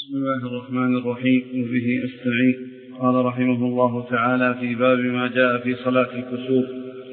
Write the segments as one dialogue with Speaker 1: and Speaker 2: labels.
Speaker 1: بسم الله الرحمن الرحيم وبه أستعين. قال رحمه الله تعالى في باب ما جاء في صلاة الكسوف.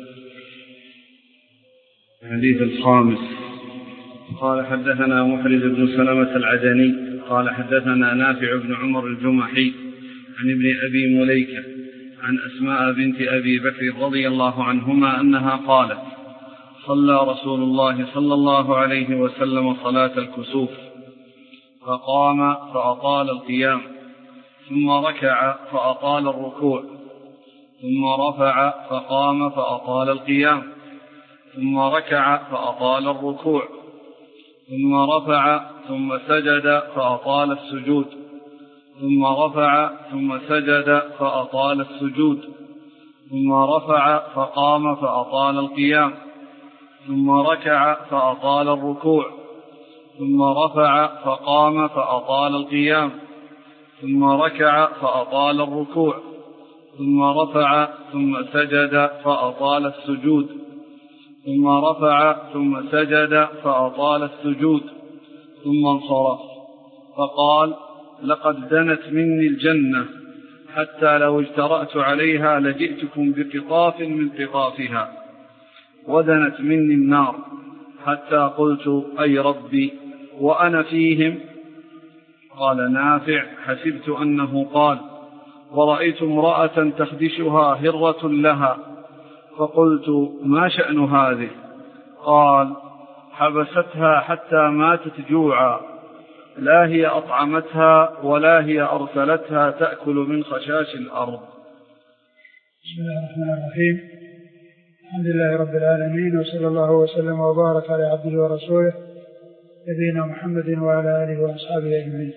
Speaker 1: الحديث الخامس. قال حدثنا محرز بن سلمة العدني قال حدثنا نافع بن عمر الجمحي عن ابن أبي مليكة عن أسماء بنت أبي بكر رضي الله عنهما أنها قالت: صلى رسول الله صلى الله عليه وسلم صلاة الكسوف فقام فأطال القيام، ثم ركع فأطال الركوع، ثم رفع فقام فأطال القيام، ثم ركع فأطال الركوع، ثم رفع ثم سجد فأطال السجود، ثم رفع ثم سجد فأطال السجود، ثم رفع فقام فأطال القيام، ثم ركع فأطال الركوع، ثم رفع فقام فأطال القيام، ثم ركع فأطال الركوع، ثم رفع ثم سجد فأطال السجود، ثم رفع ثم سجد فأطال السجود، ثم انصرف فقال: لقد دنت مني الجنة حتى لو اجترأت عليها لجئتكم بقطاف من قطافها، ودنت مني النار حتى قلت: أي ربي وأنا فيهم. قال نافع: حسبت أنه قال: ورأيت امرأة تخدشها هرة لها، فقلت: ما شأن هذه؟ قال: حبستها حتى ماتت جوعا، لا هي أطعمتها ولا هي أرسلتها تأكل من خشاش الأرض.
Speaker 2: بسم الله الرحمن الرحيم. الحمد لله رب العالمين، وصلى الله وسلم وبارك على عبده ورسوله نبينا محمد وعلى آله وأصحابه أجمعين.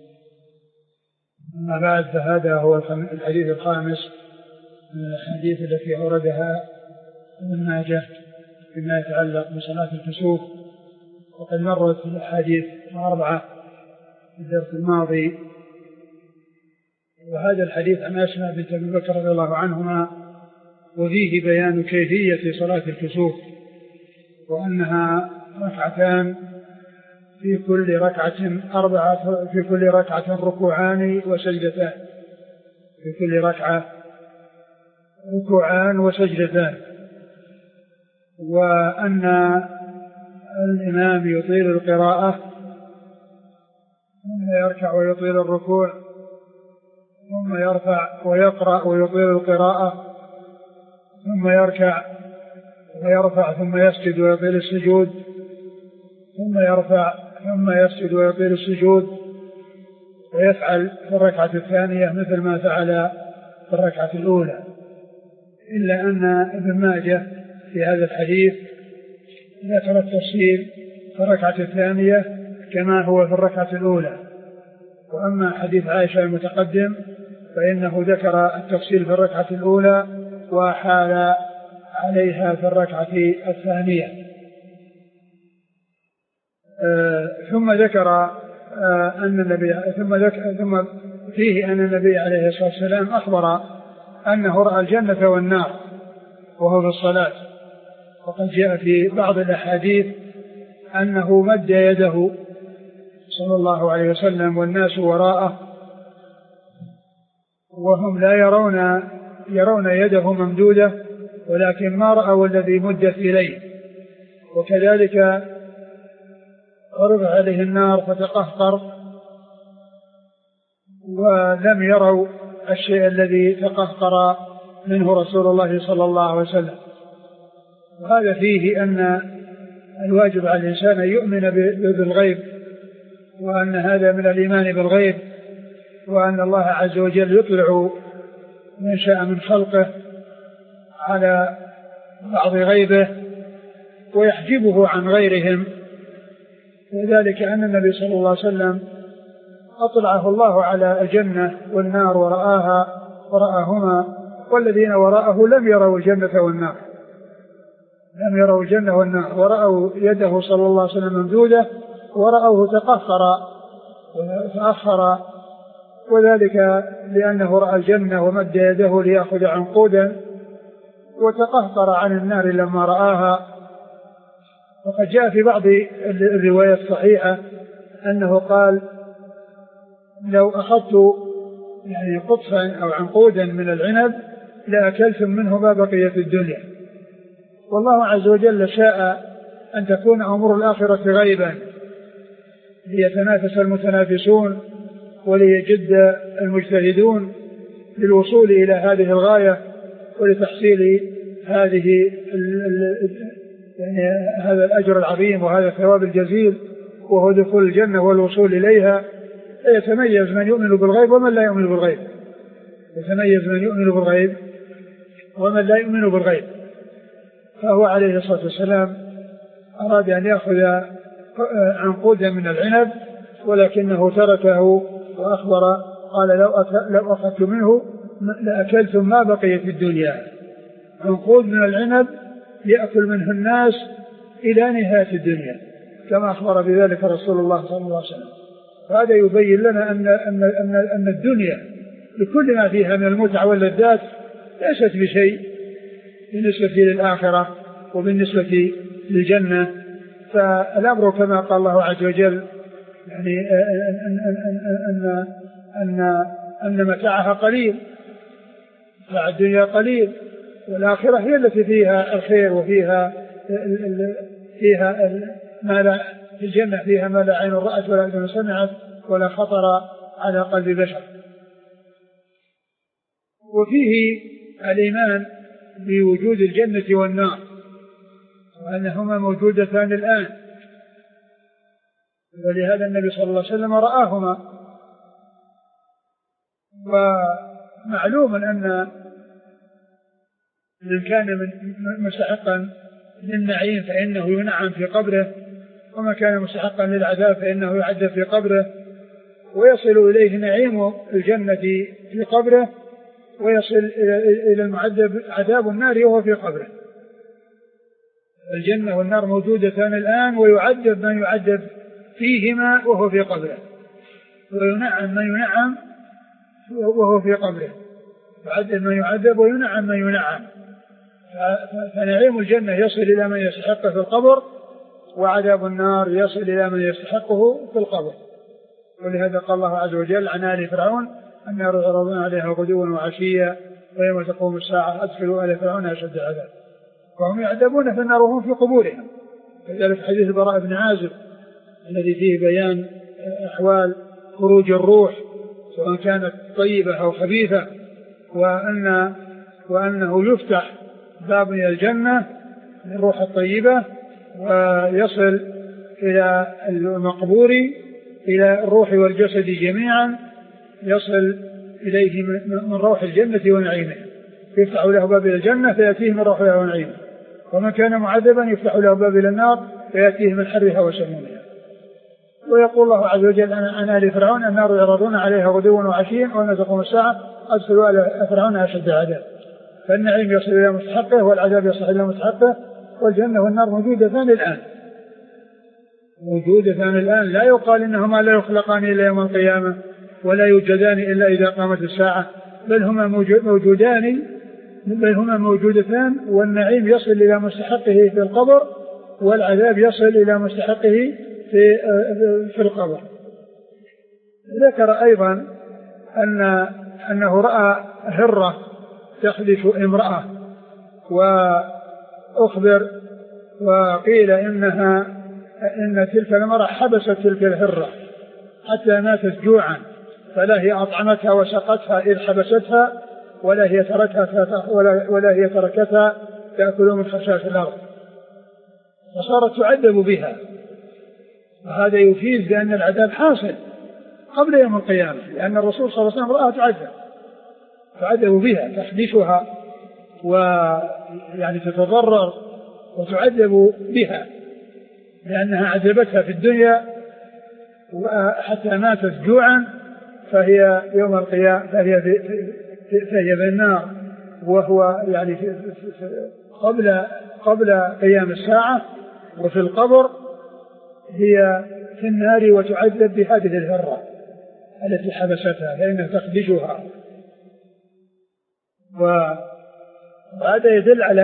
Speaker 2: أما بعد، فهذا هو الحديث الخامس من الأحاديث التي أوردها ابن ماجه فيما يتعلق بصلاة الكسوف، وقد مرت الأحاديث 4 في الدرس الماضي. وهذا الحديث عن أسماء بنت أبي بكر رضي الله عنهما، وفيه بيان كيفية صلاة الكسوف، وأنها ركعتان، في كل ركعة 4، في كل ركعة ركوعان وسجدتان، في كل ركعة ركوعان وسجدتان، وأن الإمام يطيل القراءة ثم يركع ويطيل الركوع، ثم يرفع ويقرأ ويطيل القراءة، ثم يركع ويرفع ثم يسجد ويطيل السجود، ثم يرفع ثم يسجد ويطيل السجود، ويفعل في الركعة الثانية مثل ما فعل في الركعة الأولى، إلا أن ابن ماجه في هذا الحديث ذكر التفصيل في الركعة الثانية كما هو في الركعة الأولى. وأما حديث عائشة المتقدم فإنه ذكر التفصيل في الركعة الأولى وحال عليها في الركعة الثانية. ثم ذكر أن النبي ثم فيه أن النبي عليه الصلاة والسلام أخبر أنه رأى الجنة والنار وهو في الصلاة. وقد جاء في بعض الأحاديث أنه مد يده صلى الله عليه وسلم والناس وراءه، وهم لا يرون يده ممدودة، ولكن ما رأوا الذي مدت إليه. وكذلك عرض عليه النار فتقهقر، ولم يروا الشيء الذي تقهقر منه رسول الله صلى الله عليه وسلم. وهذا فيه أن الواجب على الإنسان أن يؤمن بالغيب، وأن هذا من الإيمان بالغيب، وأن الله عز وجل يطلع من شاء من خلقه على بعض غيبه ويحجبه عن غيرهم. وذلك أن النبي صلى الله عليه وسلم أطلعه الله على الجنة والنار ورآهما، والذين وراءه لم يروا الجنة والنار، لم يروا الجنة والنار، ورأوا يده صلى الله عليه وسلم ممدودة، ورأوه تأخر، وذلك لأنه رأى الجنة ومد يده ليأخذ عنقودا، وتقهقر عن النار لما رآها. وقد جاء في بعض الروايات الصحيحة أنه قال: لو أخذت يعني قطفا أو عنقودا من العنب لأكلتم منه ما بقي في الدنيا. والله عز وجل شاء أن تكون أمور الآخرة غيبا ليتنافس المتنافسون وليجد المجتهدون للوصول إلى هذه الغاية ولتحصيل هذه يعني هذا الأجر العظيم وهذا الثواب الجزيل وهو دخول الجنة والوصول إليها. يتميز من يؤمن بالغيب ومن لا يؤمن بالغيب، يتميز من يؤمن بالغيب ومن لا يؤمن بالغيب. فهو عليه الصلاة والسلام أراد أن يأخذ عنقودا من العنب ولكنه تركه وأخبر قال لو أخذت منه لأكلتم ما بقي في الدنيا. عنقود من العنب يأكل منه الناس إلى نهاية الدنيا كما أخبر بذلك رسول الله صلى الله عليه وسلم. هذا يبين لنا أن الدنيا بكل ما فيها من المتعة واللذات ليست بشيء بالنسبة للآخرة وبالنسبة للجنة. فالأمر كما قال الله عز وجل يعني أن متاعها قليل، متاع الدنيا قليل، والآخرة هي التي فيها الخير وفيها ما لا في الجنة فيها ما لا عين رأت ولا أذن سمعت ولا خطر على قلب بشر. وفيه الإيمان بوجود الجنة والنار وأنهما موجودتان الآن، ولهذا النبي صلى الله عليه وسلم رآهما. ومعلوم أن من كان مستحقا للنعيم فإنه ينعم في قبره، وما كان مستحقا للعذاب فإنه يعذب في قبره، ويصل إليه نعيم الجنة في قبره ويصل إلى المعذب عذاب النار وهو في قبره. الجنة والنار موجودتان الآن، ويعذب من يعذب فيهما وهو في قبره، وينعم من ينعم وهو في قبره، يعذب من يعذب وينعم من ينعم. فنعيم الجنة يصل إلى من يستحقه في القبر، وعذاب النار يصل إلى من يستحقه في القبر. ولهذا قال الله عز وجل عن آل فرعون النار يعرضون عليها غدوا وعشيا ويوم تقوم الساعة أدخلوا آل فرعون أشد عذاب وهم يعذبون في النار وهم في قبورهم. كذلك حديث البراء بن عازب الذي فيه بيان أحوال خروج الروح سواء كانت طيبة أو خبيثة، وأنه يفتح باب من الجنة للروح الطيبة ويصل إلى المقبور إلى الروح والجسد جميعا، يصل إليه من روح الجنة ونعيمه، يفتح له باب إلى الجنة فيأتيه من روحها ونعيمه، ومن كان معذبا يفتح له باب إلى النار فيأتيه من حرها وسمومها. ويقول الله عز وجل عن آل فرعون النار يعرضون عليها غدوا وعشيا ويوم تقوم الساعة أدخلوا آل فرعون أشد عذاب. فالنعيم يصل إلى مستحقه والعذاب يصل إلى مستحقه، والجنة والنار موجودتان الآن، موجودتان الآن. لا يقال إنهما لا يخلقان إلا يوم القيامة ولا يوجدان إلا إذا قامت الساعة، بل هما موجودتان، والنعيم يصل إلى مستحقه في القبر، والعذاب يصل إلى مستحقه في القبر. ذكر أيضا أنه رأى هرة تخلف امرأة، وأخبر وقيل إن تلك المرأة حبست تلك الهرة حتى ماتت جوعا، فلا هي أطعمتها وسقتها إذ حبستها، ولا هي تركتها تأكل من خشاش الأرض، فصارت تعذب بها. وهذا يفيد بأن العذاب حاصل قبل يوم القيامة، لأن الرسول صلى الله عليه وسلم رآها تعذب بها، تحبسها ويعني تتضرر وتعذب بها لأنها عذبتها في الدنيا حتى ماتت جوعا، فهي يوم القيامة فهي بالنار، وهو يعني قبل قيام الساعة، وفي القبر هي في النار وتعذب بهذه الهرة التي حبستها فإنها تخدشها. وهذا يدل على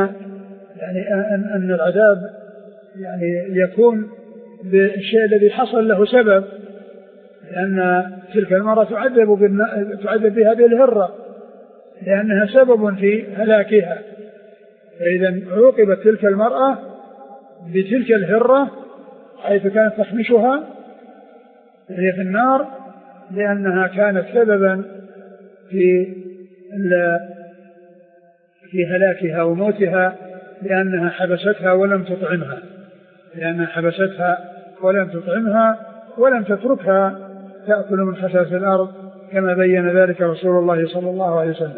Speaker 2: أن العذاب يعني يكون بالشيء الذي حصل له سبب، لأن تلك المرأة تعذب بهذه الهرة لأنها سبب في هلاكها. فإذا عوقبت تلك المرأة بتلك الهرة حيث كانت تخمشها هي في النار لأنها كانت سببا في هلاكها وموتها لأنها حبستها ولم تطعمها ولم تتركها تأكل من خشاش الأرض كما بين ذلك رسول الله صلى الله عليه وسلم.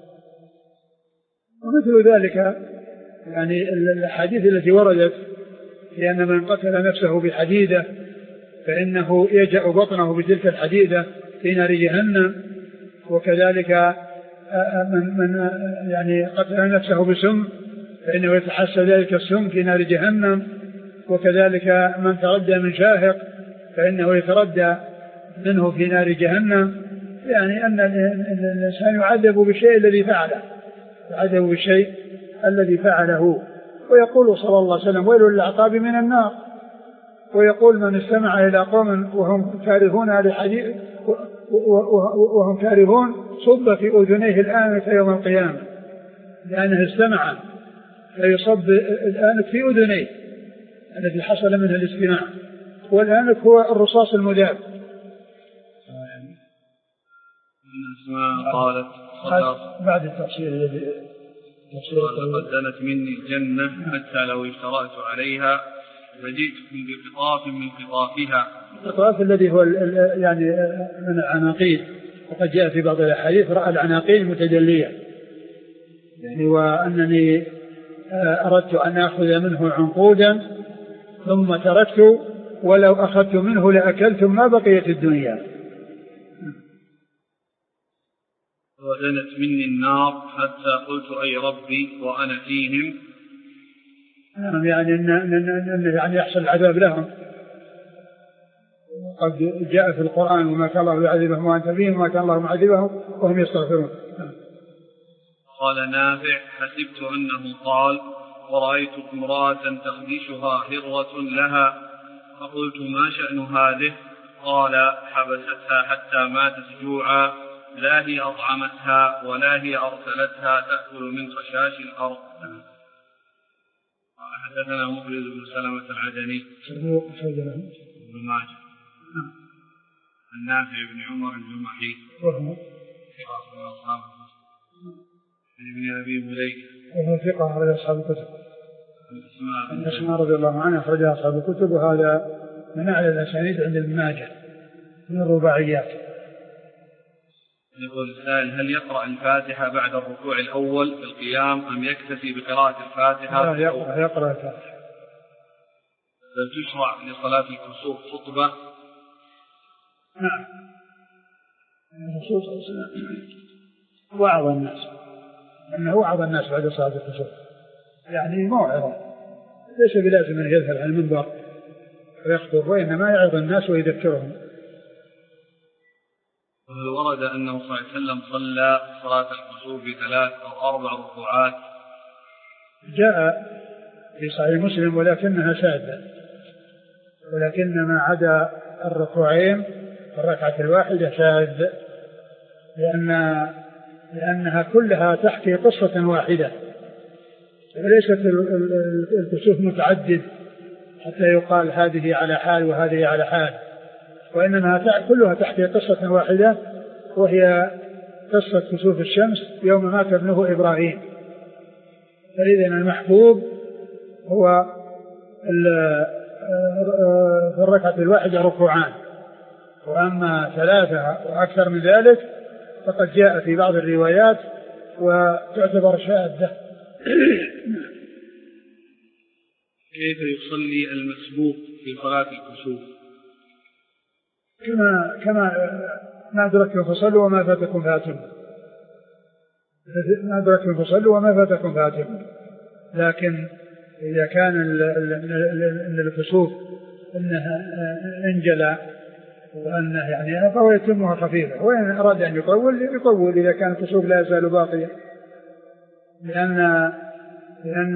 Speaker 2: ومثل ذلك يعني الحديث التي وردت لأن من قتل نفسه بحديدة فإنه يجأ بطنه بتلك الحديدة في نار جهنم. وكذلك من يعني قتل نفسه بسم فإنه يتحسى ذلك السم في نار جهنم. وكذلك من تردى من شاهق فإنه يتردى منه في نار جهنم. يعني أن الإنسان يعذب بالشيء الذي فعله. ويقول صلى الله عليه وسلم: ويل للعقاب من النار. ويقول: من استمع إلى قوم وهم كارهون صب في أذنيه الآنك يوم القيامة، لأنه استمع فيصب الآنك في أذنيه الذي حصل منه الاستماع. والآنك هو الرصاص المذاب.
Speaker 1: قالت
Speaker 2: بعد التفسير الذي
Speaker 1: قد دنت مني الجنة حتى لو اشترأت عليها فجئتكم بقطاف من قطافها.
Speaker 2: القطاف الذي هو يعني من العناقيد، وقد جاء في بعض الأحاديث رأى العناقيد متجلية، يعني وأنني أردت أن أخذ منه عنقودا ثم تركت ولو أخذت منه لأكلت ما بقيت الدنيا.
Speaker 1: ودنت مني النار حتى قلت: أي ربي وأنا فيهم.
Speaker 2: يعني يعني يحصل العذاب لهم. قد جاء في القرآن: وما كان الله يعذبهم وأنت فيهم وما كان الله معذبهم وهم يستغفرون.
Speaker 1: قال نافع: حسبت أنه قال: ورأيت امرأة تخدشها هرة لها، فقلت: ما شأن هذه؟ قال: حبستها حتى ماتت جوعا، لا هي أطعمتها ولا هي أرسلتها تأكل من خشاش الأرض. حدثنا مخلد بن سلمة العدني بن ماجه النافع بن عمر الجمحي ابن أبي مليكة
Speaker 2: وهو ثقة أخرج أصحاب الكتب. الأسماء رضي الله عنه أخرجها أصحاب الكتب، وهذا من أعلى الأسانيد عند ابن ماجه من الرباعيات.
Speaker 1: يقول السائل: هل يقرأ الفاتحة بعد الركوع الأول في القيام أم يكتفي بقراءة الفاتحة؟
Speaker 2: لا، يقرأ الفاتحة.
Speaker 1: هل تشرع لصلاة الكسوف خطبة؟
Speaker 2: نعم. الرسول صلى الله عليه وسلم وعظ الناس، أنه وعظ الناس بعد صلاة الكسوف، يعني موعظة، ليس بلازم أن يذهب على المنبر ويخطب، وإنما يعظ الناس ويذكرهم.
Speaker 1: وهل ورد أنه صلى الله عليه وسلم صلى صلاة الكسوف ب3 أو 4 ركوعات؟
Speaker 2: جاء في صحيح مسلم ولكنها شاذة، ولكن ما عدا الركوعين الركعة الواحدة شاذ، لأنها كلها تحكي قصة واحدة، وليست الكسوف متعدد حتى يقال هذه على حال وهذه على حال، وإنما كلها تحكي قصة واحدة، وهي قصة كسوف الشمس يوم مات ابنه إبراهيم. فإذا المحبوب هو في الركعة الواحدة ركوعان، وأما 3 وأكثر من ذلك فقد جاء في بعض الروايات وتعتبر شاذة.
Speaker 1: كيف يصلي المسبوق في صلاة الكسوف؟
Speaker 2: كما ما أدركتم فصلوا وما فاتكم فاتم، ما أدركتم فصلوا وما فاتكم فاتم. لكن إذا كان الكسوف إنها انجلى وأنه يعني فهو يتمها خفيفة، وإن أراد أن يطول إذا كان الكسوف لا يزال باقيا، لأن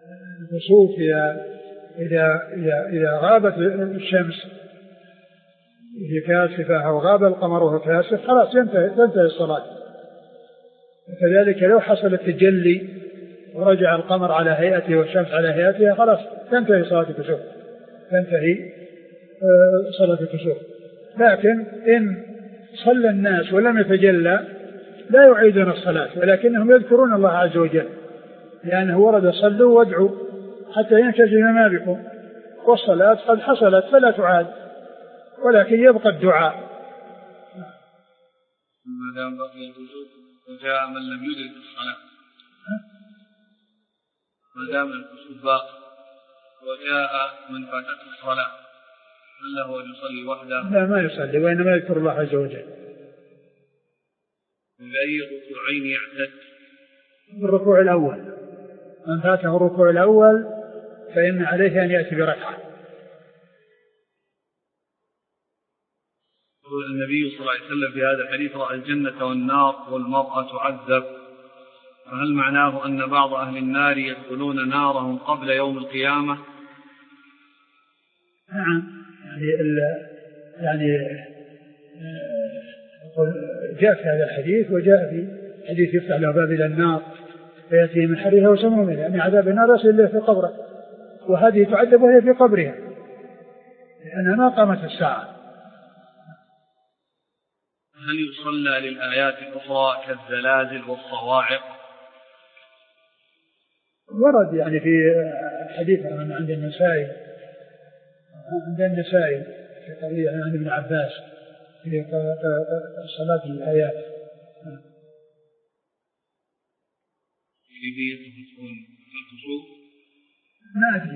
Speaker 2: الكسوف إذا غابت الشمس هي كاسفة أو غاب القمر وهو كاسف خلاص تنتهي الصلاة. وكذلك لو حصل التجلي ورجع القمر على هيئته والشمس على هيئتها خلاص تنتهي صلاة الكسوف، تنتهي صلاة الكسوف. لكن إن صلى الناس ولم يتجلى لا يعيدون الصلاة، ولكنهم يذكرون الله عز وجل، لأنه ورد صلوا وادعوا حتى ينكشف ما بكم، والصلاة قد حصلت فلا تعاد، ولكن يبقى الدعاء.
Speaker 1: ما دام بقي الوجود وجاء من لم يدرك الصلاة، ما دام الكسوف باقي وجاء من فاتته الصلاة هل له أن يصلي وحده؟
Speaker 2: لا، ما يصلي، وإنما يذكر الله عز وجل.
Speaker 1: بأي ركوعين يعتد؟
Speaker 2: بالركوع الأول، من فاته الركوع الأول فإن عليه أن يأتي بركعة.
Speaker 1: يقول النبي صلى الله عليه وسلم في هذا الحديث: رأى الجنة والنار والمرأة تعذب، فهل معناه أن بعض أهل النار يدخلون نارهم قبل يوم القيامة؟
Speaker 2: نعم، يعني جاء في هذا الحديث، وجاء في حديث يفتح له باب إلى النار فيأتي من حرها وسمومها، يعني عذاب النار يصل له في قبره، وهذه تعذب وهي في قبرها لأنها ما قامت الساعة.
Speaker 1: هل يصلى للآيات الأخرى كالزلازل والصواعق؟
Speaker 2: ورد يعني في حديث عند النسائي في قضية عن ابن عباس في صلاة الآيات. ما أدري.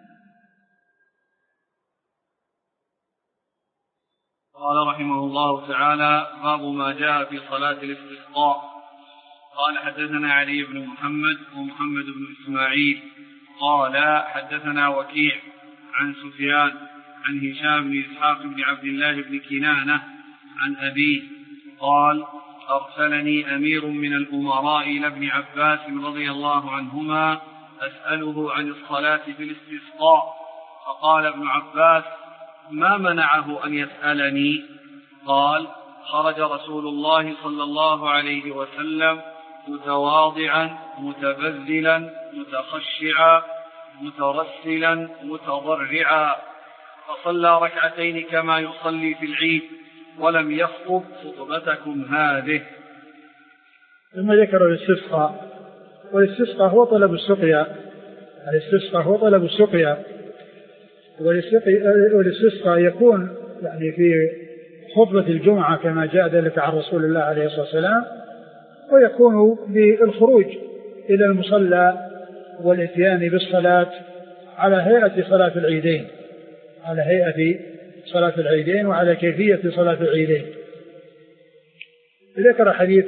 Speaker 1: قال رحمه الله تعالى: باب ما جاء في صلاة الاستسقاء. قال: حدثنا علي بن محمد ومحمد بن إسماعيل قال: حدثنا وكيع عن سفيان عن هشام بن إسحاق بن عبد الله بن كنانة عن أبيه قال: أرسلني أمير من الأمراء إلى ابن عباس رضي الله عنهما أسأله عن الصلاة في الاستسقاء، فقال ابن عباس: ما منعه أن يسألني؟ قال: خرج رسول الله صلى الله عليه وسلم متواضعا متبذلا متخشعا مترسلا متضرعا، فصلى ركعتين كما يصلي في العيد ولم يخطب خطبتكم هذه.
Speaker 2: ثم ذكر الاستسقاء، والاستسقاء هو طلب السقيا، الاستسقاء هو طلب السقيا، والاستسقاء يكون يعني في خطبة الجمعة كما جاء ذلك عن رسول الله عليه الصلاة والسلام، ويكون بالخروج إلى المصلى والإتيان بالصلاة على هيئة صلاة العيدين، على هيئة صلاة العيدين وعلى كيفية صلاة العيدين. ذكر حديث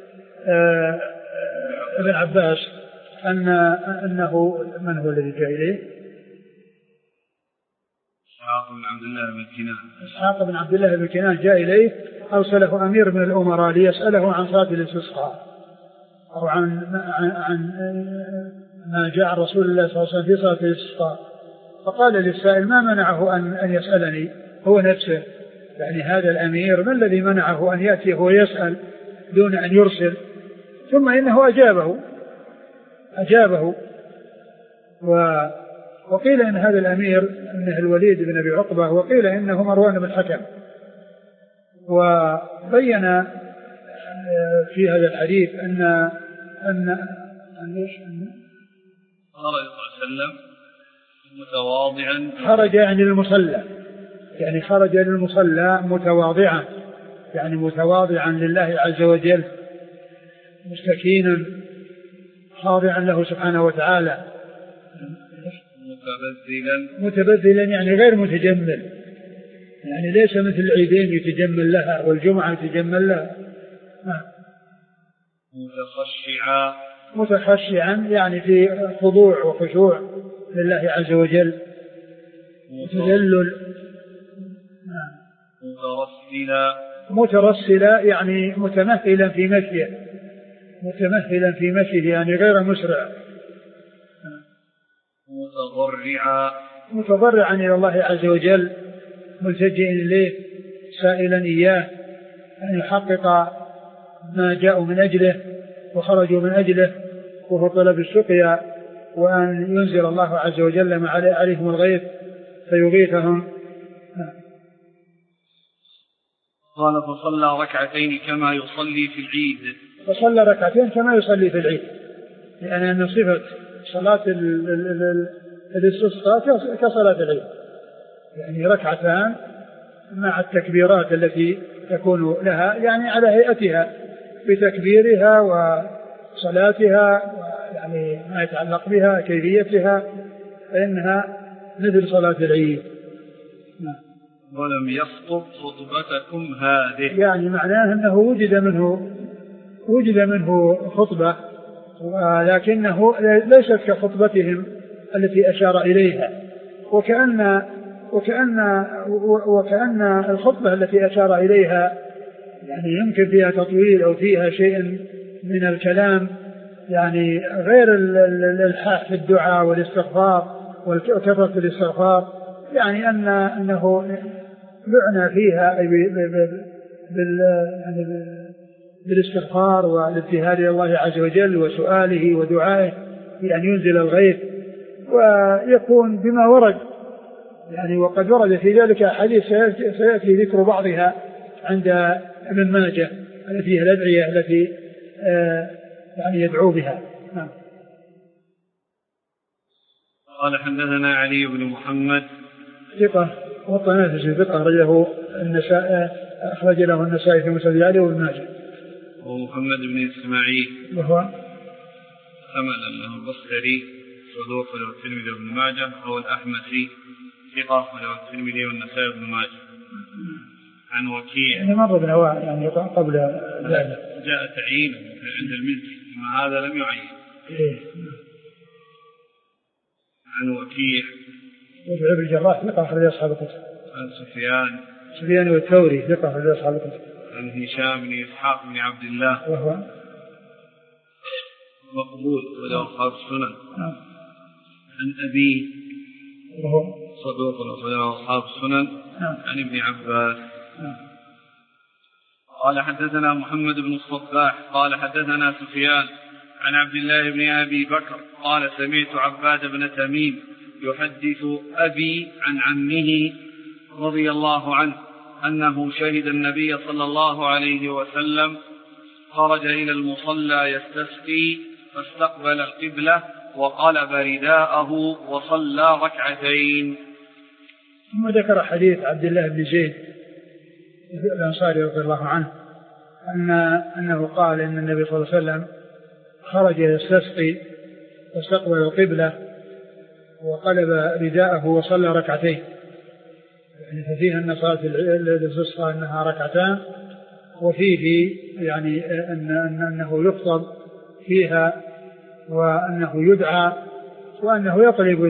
Speaker 2: ابن عباس أنه من هو الذي جاء إليه؟ إسحاق بن عبد الله بن كنان جاء إليه، أرسله أمير من الأمراء ليسأله عن صلاة الاستسقاء أو عن ما جاء رسول الله صلى الله عليه وسلم في صلاة الاستسقاء، فقال للسائل: ما منعه أن يسألني هو نفسه، يعني هذا الأمير ما الذي منعه أن يأتي ويسأل دون أن يرسل؟ ثم إنه أجابه. وقيل إن هذا الأمير إنه الوليد بن أبي عقبة، وقيل إنه مروان بن الحكم. وبين في هذا الحديث أن
Speaker 1: خرج صلى الله عليه وسلم متواضعا،
Speaker 2: خرج يعني للمصلى، يعني خرج للمصلى متواضعا، يعني متواضعا لله عز وجل، مستكينا خاضعا له سبحانه وتعالى، متبذلا يعني غير متجمل، يعني ليس مثل العيدين يتجمل لها والجمعة يتجمل لها. متخشعا يعني في خضوع وخشوع لله عز وجل، متذلل. مترسلا يعني متمثلا في مشيه، يعني غير مسرع. متضرعا إلى الله عز وجل، ملتجئ إليه سائلا إياه أن يحقق ما جاءوا من أجله وخرجوا من أجله، وهو طلب السقيا، وأن ينزل الله عز وجل ما عليهم الغيث فيغيثهم.
Speaker 1: قال فصلى ركعتين كما يصلي في العيد.
Speaker 2: فصلى ركعتين كما يصلي في العيد، لأن صفة صلاة الاستسقاء كصلاة العيد، يعني ركعتان مع التكبيرات التي تكون لها، يعني على هيئتها بتكبيرها وصلاتها، يعني ما يتعلق بها كيفيتها، فإنها مثل صلاة العيد.
Speaker 1: ولم يخطب خطبتكم هذه،
Speaker 2: يعني معناه أنه وجد منه خطبة، ولكنه ليست كخطبتهم التي أشار إليها، وكأن الخطبة التي أشار إليها يعني يمكن فيها تطويل أو فيها شيء من الكلام، يعني غير الإلحاح في الدعاء والاستغفار وكثرة الاستغفار، يعني أنه لعنى فيها أي بالاستغفار والابتهال إلى الله عز وجل وسؤاله ودعائه بأن ينزل الغيث، ويكون بما ورد، يعني وقد ورد في ذلك أحاديث سيأتي ذكر بعضها عند ابن ماجه التي هي الأدعية التي يعني يدعو بها. نعم.
Speaker 1: قال حدثنا علي بن محمد
Speaker 2: ثقة والطنافسي ثقة أخرج له النسائي في مسند علي وابن ماجه.
Speaker 1: ومحمد بن إسماعيل
Speaker 2: وهو
Speaker 1: حمل له البصري صدوق له الترمذي وابن ماجه، أو الأحمسي ثقة له الترمذي والنسائي وابن ماجه. عن وكيع
Speaker 2: يعني مر بنواع يعني قبل ذلك
Speaker 1: جاء تعيين عند المزي، أما هذا لم يعين. عن وكيع
Speaker 2: وابن الجراح ثقة أخرج أصحاب الكتب.
Speaker 1: عن
Speaker 2: سفيان والثوري ثقة أخرج أصحاب الكتب.
Speaker 1: عن هشام بن إسحاق بن عبد الله
Speaker 2: وهو
Speaker 1: مقبول وله أصحاب السنن. عن أبيه
Speaker 2: وهو
Speaker 1: صدوق وله أصحاب السنن. عن ابن عباس. قال حدثنا محمد بن الصباح قال حدثنا سفيان عن عبد الله بن أبي بكر قال سمعت عباد بن تميم يحدث أبي عن عمه رضي الله عنه أنه شهد النبي صلى الله عليه وسلم خرج إلى المصلى يستسقي فاستقبل القبلة وقلب رداءه وصلى ركعتين.
Speaker 2: ثم ذكر حديث عبد الله بن زيد الأنصاري رضي الله عنه أنه قال إن النبي صلى الله عليه وسلم خرج يستسقي فاستقبل القبلة وقلب رداءه وصلى ركعتين، يعني ففيها أن صلاة الاستسقاء أنها ركعتان، وفيه يعني أنه يخطب فيها وأنه يدعى وأنه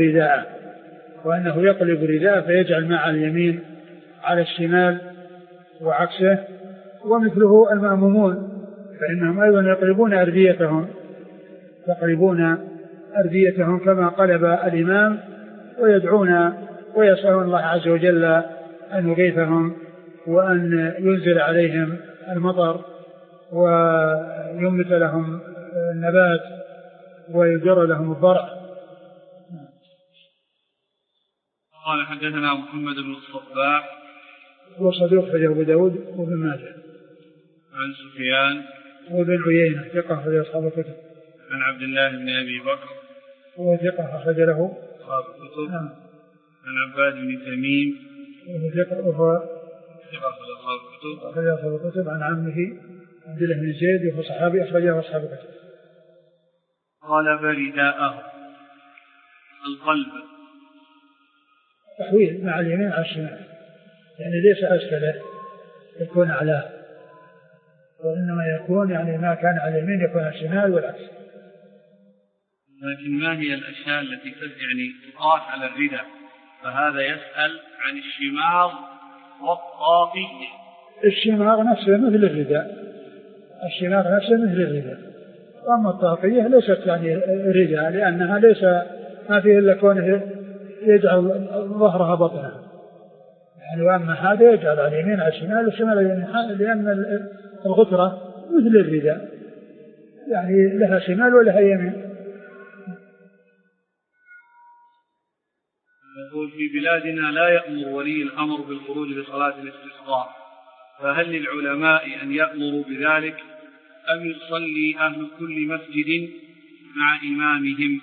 Speaker 2: يقلب رداءه فيجعل مع اليمين على الشمال وعكسه، ومثله المأمومون فإنهم أيضا يقلبون أرديتهم كما قلب الإمام، ويدعون ويسألون الله عز وجل أن يغيثهم وأن ينزل عليهم المطر وينبت لهم النبات ويجر لهم الضرع.
Speaker 1: قال حدثنا محمد بن الصباح
Speaker 2: وصدوق أخرجه أبو داود وابن ماجه.
Speaker 1: عن سفيان
Speaker 2: وابن عيينة ثقة أخرج أصحاب الكتب.
Speaker 1: عن عبد الله بن أبي بكر
Speaker 2: وهو ثقة أخرج له
Speaker 1: أصحاب الكتب. عن عباد بن تميم
Speaker 2: وهو
Speaker 1: ثقة أصحاب الكتب.
Speaker 2: أخرج أصحاب الكتب. عن عمه عبد الله بن زيد وهو صحابي أخرجه أصحاب الكتب.
Speaker 1: قلب رداءه القلب
Speaker 2: تحويل مع اليمين على الشمال، يعني ليس أسفله يكون أعلاه، وإنما يكون يعني ما كان على اليمين يكون على الشمال والعكس.
Speaker 1: لكن ما هي الأشياء التي يعني تقاس على الرداء؟ فهذا يسأل عن الشماغ والطاقية.
Speaker 2: الشماغ نفسه مثل الرداء، وأما الطاقية ليست يعني رداء، لأنها ليس ما فيه إلا كونه يجعل ظهرها بطنها، يعني وأما هذا يجعل على اليمين على الشمال والشمال على اليمين، لأن الغترة مثل الرداء يعني لها شمال ولها يمين.
Speaker 1: يقول في بلادنا لا يأمر ولي الأمر بالخروج لصلاة الاستسقاء، فهل للعلماء أن يأمروا بذلك أم يصلي أهل كل مسجد مع إمامهم؟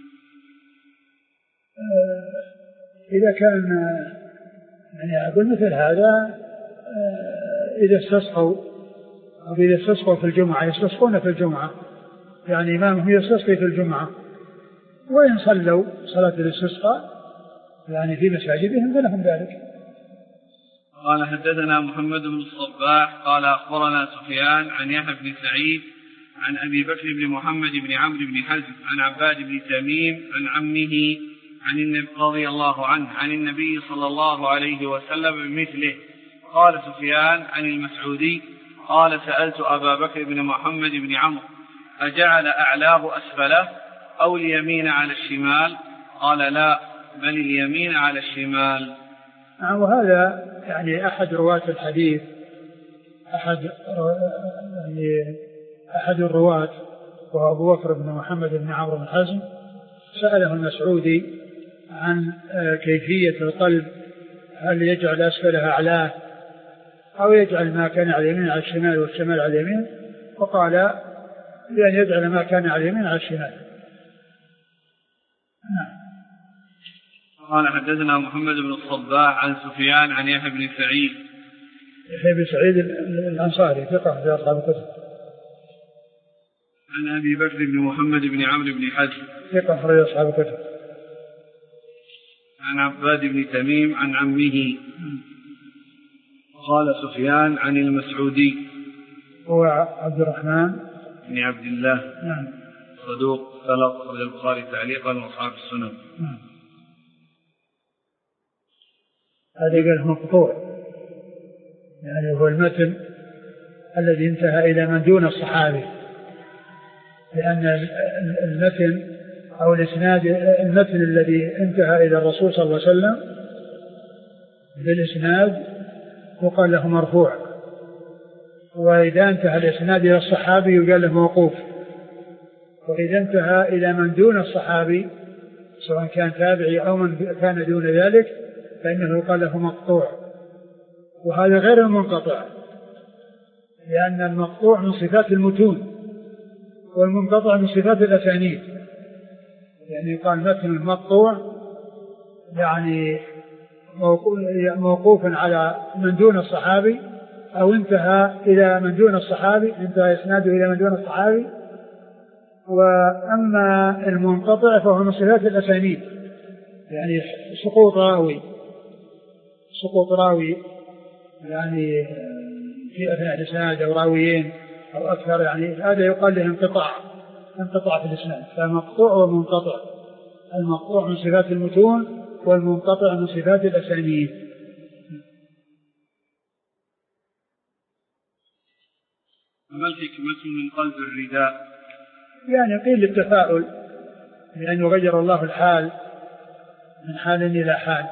Speaker 2: إذا كان يعني أقول مثل هذا إذا استسقوا أو إذا استسقوا في الجمعة يستسقون في الجمعة، يعني إمامهم يستسقي في الجمعة، وإن صلوا صلاة الاستسقاء يعني في مساجدهم فلهم ذلك.
Speaker 1: قال حدثنا محمد بن الصباح قال أخبرنا سفيان عن يحيى بن سعيد عن أبي بكر بن محمد بن عمرو بن حزم عن عباد بن تميم عن عمه عن النبي رضي الله عنه عن النبي صلى الله عليه وسلم بمثله. قال سفيان عن المسعودي قال سألت أبا بكر بن محمد بن عمرو أجعل أعلاه أسفله أو اليمين على الشمال؟ قال لا، بل اليمين على الشمال.
Speaker 2: وهذا يعني أحد رواة الحديث أحد الرواة وهو أبو بكر بن محمد بن عمرو بن حزم سأله المسعودي عن كيفية القلب، هل يجعل أسفلها أعلاه أو يجعل ما كان على اليمين على الشمال والشمال على اليمين؟ فقال بأن يجعل ما كان على اليمين على الشمال.
Speaker 1: قال حدثنا محمد بن الصباح عن سفيان عن يحيى بن سعيد.
Speaker 2: يحيى بن سعيد الأنصاري ثقة في أصحاب الكتب.
Speaker 1: عن أبي بكر بن محمد بن عمرو بن حزم
Speaker 2: ثقة في أصحاب الكتب.
Speaker 1: عن عباد بن تميم عن عمه. قال سفيان عن المسعودي
Speaker 2: هو عبد الرحمن
Speaker 1: بن عبد الله
Speaker 2: نعم
Speaker 1: صدوق ثلاث أخرج البخاري تعليقا وأصحاب السنن.
Speaker 2: هذا قال مقطوع، يعني هو المتن الذي انتهى إلى من دون الصحابي، لأن المتن أو الإسناد المتن الذي انتهى إلى الرسول صلى الله عليه وسلم بالإسناد يقال له مرفوع، وإذا انتهى الإسناد إلى الصحابي يقال له موقوف، وإذا انتهى إلى من دون الصحابي سواء كان تابعي أو من كان دون ذلك فإنه يقال له مقطوع. وهذا غير المنقطع، لأن المقطوع من صفات المتون والمنقطع من صفات الأسانيد. يعني يقال متن المقطوع يعني موقوف على من دون الصحابي، أو انتهى إلى من دون الصحابي، انتهى إسناده إلى من دون الصحابي. وأما المنقطع فهو من صفات الأسانيد، يعني سقوط راوي يعني في أثناء الإسناد أو راويين أو أكثر، يعني هذا يقال له انقطاع في الإسناد. فمقطوع ومنقطع، المقطوع من صفات المتون والمنقطع من صفات الأسانيد.
Speaker 1: ما الحكمة من قلب الرداء؟
Speaker 2: يعني قيل للتفاؤل بأن يغير الله الحال من حال إلى حال.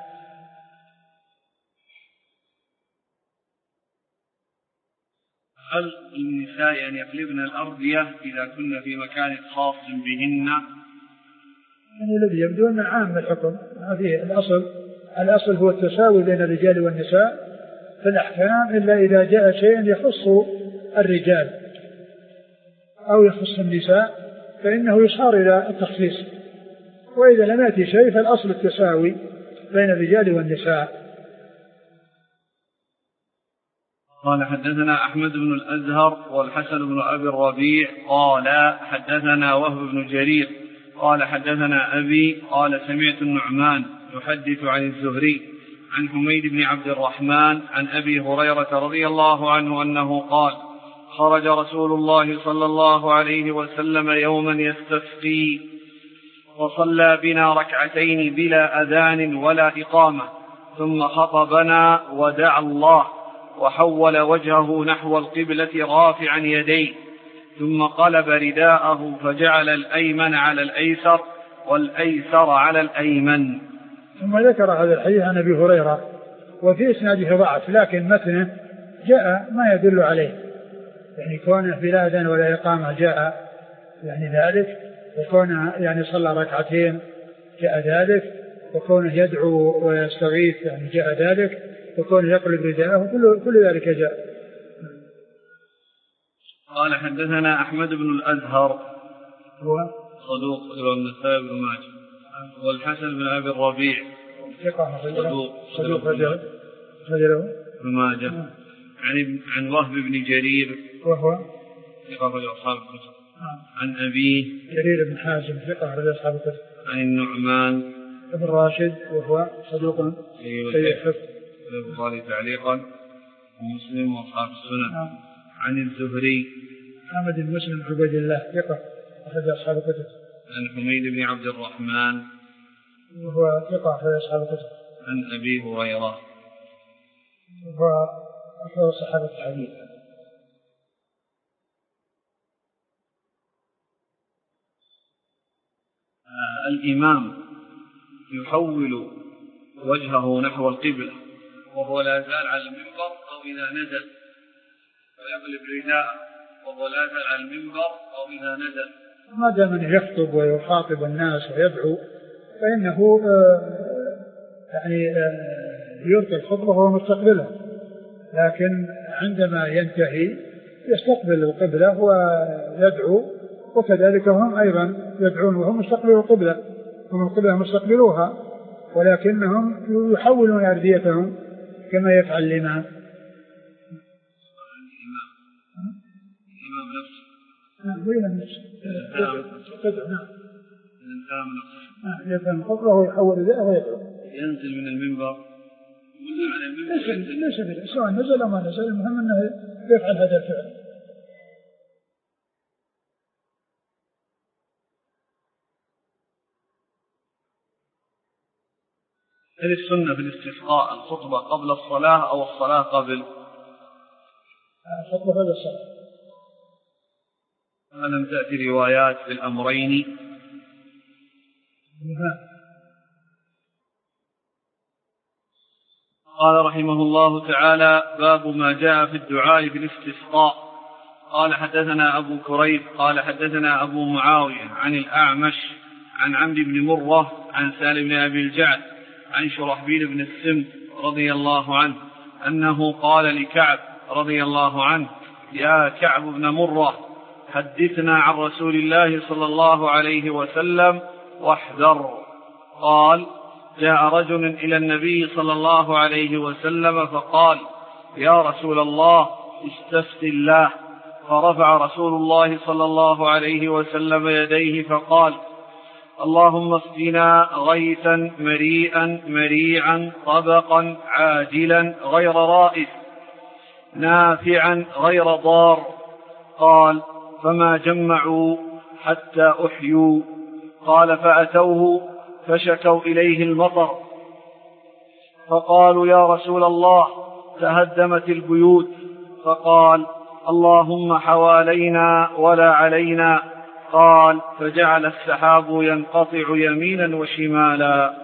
Speaker 1: هل للنساء أن يقلبن الأردية إذا كن في مكان خاص بهن؟
Speaker 2: يعني الذي يبدو أن عام الحكم، هذه الأصل هو التساوي بين الرجال والنساء في الأحكام، إلا إذا جاء شيء يخص الرجال أو يخص النساء فإنه يصار إلى التخصيص، وإذا لم يأتي شيء فالأصل التساوي بين الرجال والنساء.
Speaker 1: قال حدثنا أحمد بن الأزهر والحسن بن أبي الربيع قال حدثنا وهب بن جرير قال حدثنا أبي قال سمعت النعمان يحدث عن الزهري عن حميد بن عبد الرحمن عن أبي هريرة رضي الله عنه أنه قال خرج رسول الله صلى الله عليه وسلم يوما يستسقي وصلى بنا ركعتين بلا أذان ولا إقامة، ثم خطبنا ودعا الله وحول وجهه نحو القبلة رافعا يديه، ثم قلب رداءه فجعل الأيمن على الأيسر والأيسر على الأيمن.
Speaker 2: ثم ذكر هذا الحديث عن أبي هريرة وفي إسناده ضعف، لكن متنه جاء ما يدل عليه، يعني كونه بلا أذان ولا إقامة جاء يعني ذلك، وكونه يعني صلى ركعتين جاء ذلك، وكونه يدعو ويستغيث يعني جاء ذلك، وكونه يقلب رداءه كل ذلك جاء.
Speaker 1: قال حدثنا أحمد بن الأزهر
Speaker 2: هو
Speaker 1: صدوق ابن النسائي بن ماجه، والحسن بن أبي الربيع صدوق
Speaker 2: رجله
Speaker 1: بن ماجه، عن وهب بن جرير
Speaker 2: وهو
Speaker 1: ثقة رجل أصحاب الكتب، عن أبيه
Speaker 2: جرير بن حازم ثقة رجل أصحاب الكتب،
Speaker 1: عن النعمان
Speaker 2: بن راشد وهو صدوق سيء الحفظ،
Speaker 1: البخاري تعليقا ومسلم وأصحاب السنن، عن الزهري
Speaker 2: محمد بن مسلم عبيد الله ثقة أحد أصحاب الكتب،
Speaker 1: عن حميد بن عبد الرحمن
Speaker 2: وهو ثقة أحد أصحاب الكتب،
Speaker 1: عن أبي هريرة
Speaker 2: وهو أحد صحابة الحديث.
Speaker 1: الإمام يحول وجهه نحو القبلة وهو لا زال على المنبر، أو إذا نزل ويقلب رداءه وهو لا زال على المنبر، أو إذا نزل
Speaker 2: ما دام من يخطب ويخاطب الناس ويدعو فإنه يعني يلقي الخطبة وهو مستقبله، لكن عندما ينتهي يستقبل القبلة ويدعو، وكذلك هم أيضا يدعون وهم مستقبلوا القبلة، هم القبلة مستقبلوها، ولكنهم يحولون أرديتهم كما يفعل الإمام. الإمام نفسه يفهم الخطبة ويحول إليه ويدعو،
Speaker 1: ينزل من المنبر
Speaker 2: ليس بلا سواء نزل أو ما نزل، المهم أنه يفعل هذا الفعل.
Speaker 1: هل السنة في الاستسقاء الخطبة قبل الصلاة أو الصلاة قبل؟
Speaker 2: الخطبة قبل الصلاة.
Speaker 1: ألم تأتي روايات بالأمرين؟ قال رحمه الله تعالى: باب ما جاء في الدعاء في الاستسقاء. قال حدثنا أبو كريب قال حدثنا أبو معاوية عن الأعمش عن عمرو بن مرة عن سالم بن أبي الجعد عن شرحبيل بن السمت رضي الله عنه أنه قال لكعب رضي الله عنه: يا كعب بن مرة، حدثنا عن رسول الله صلى الله عليه وسلم واحذر. قال: جاء رجل إلى النبي صلى الله عليه وسلم فقال: يا رسول الله، استفتي الله. فرفع رسول الله صلى الله عليه وسلم يديه فقال: اللهم اسقنا غيثا مريئا مريعا طبقا عاجلا غير رائس نافعا غير ضار. قال: فما جمعوا حتى أحيوا. قال: فأتوه فشكوا إليه المطر، فقالوا: يا رسول الله، تهدمت البيوت. فقال: اللهم حوالينا ولا علينا. قال: فجعل السحاب ينقطع يمينا وشمالا.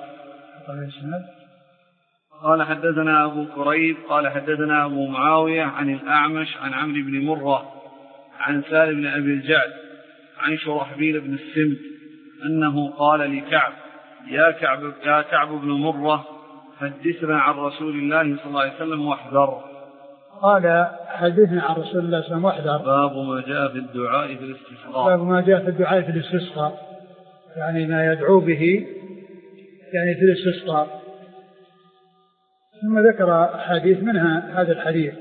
Speaker 1: قال حدثنا أبو كريب قال حدثنا أبو معاوية عن الأعمش عن عمرو بن مرة عن سالم بن أبي الجعد عن شرحبيل بن السمت أنه قال لكعب: يا كعب بن مرة، حدثنا عن رسول الله صلى الله عليه وسلم واحذر.
Speaker 2: قال: حدثنا عن رسول الله صلى الله عليه وسلم واحذر.
Speaker 1: باب ما جاء في الدعاء في الاستسقاء.
Speaker 2: باب ما جاء في الدعاء في الاستسقاء، يعني ما يدعو به يعني في الاستسقاء. ثم ذكر حديث منها هذا الحديث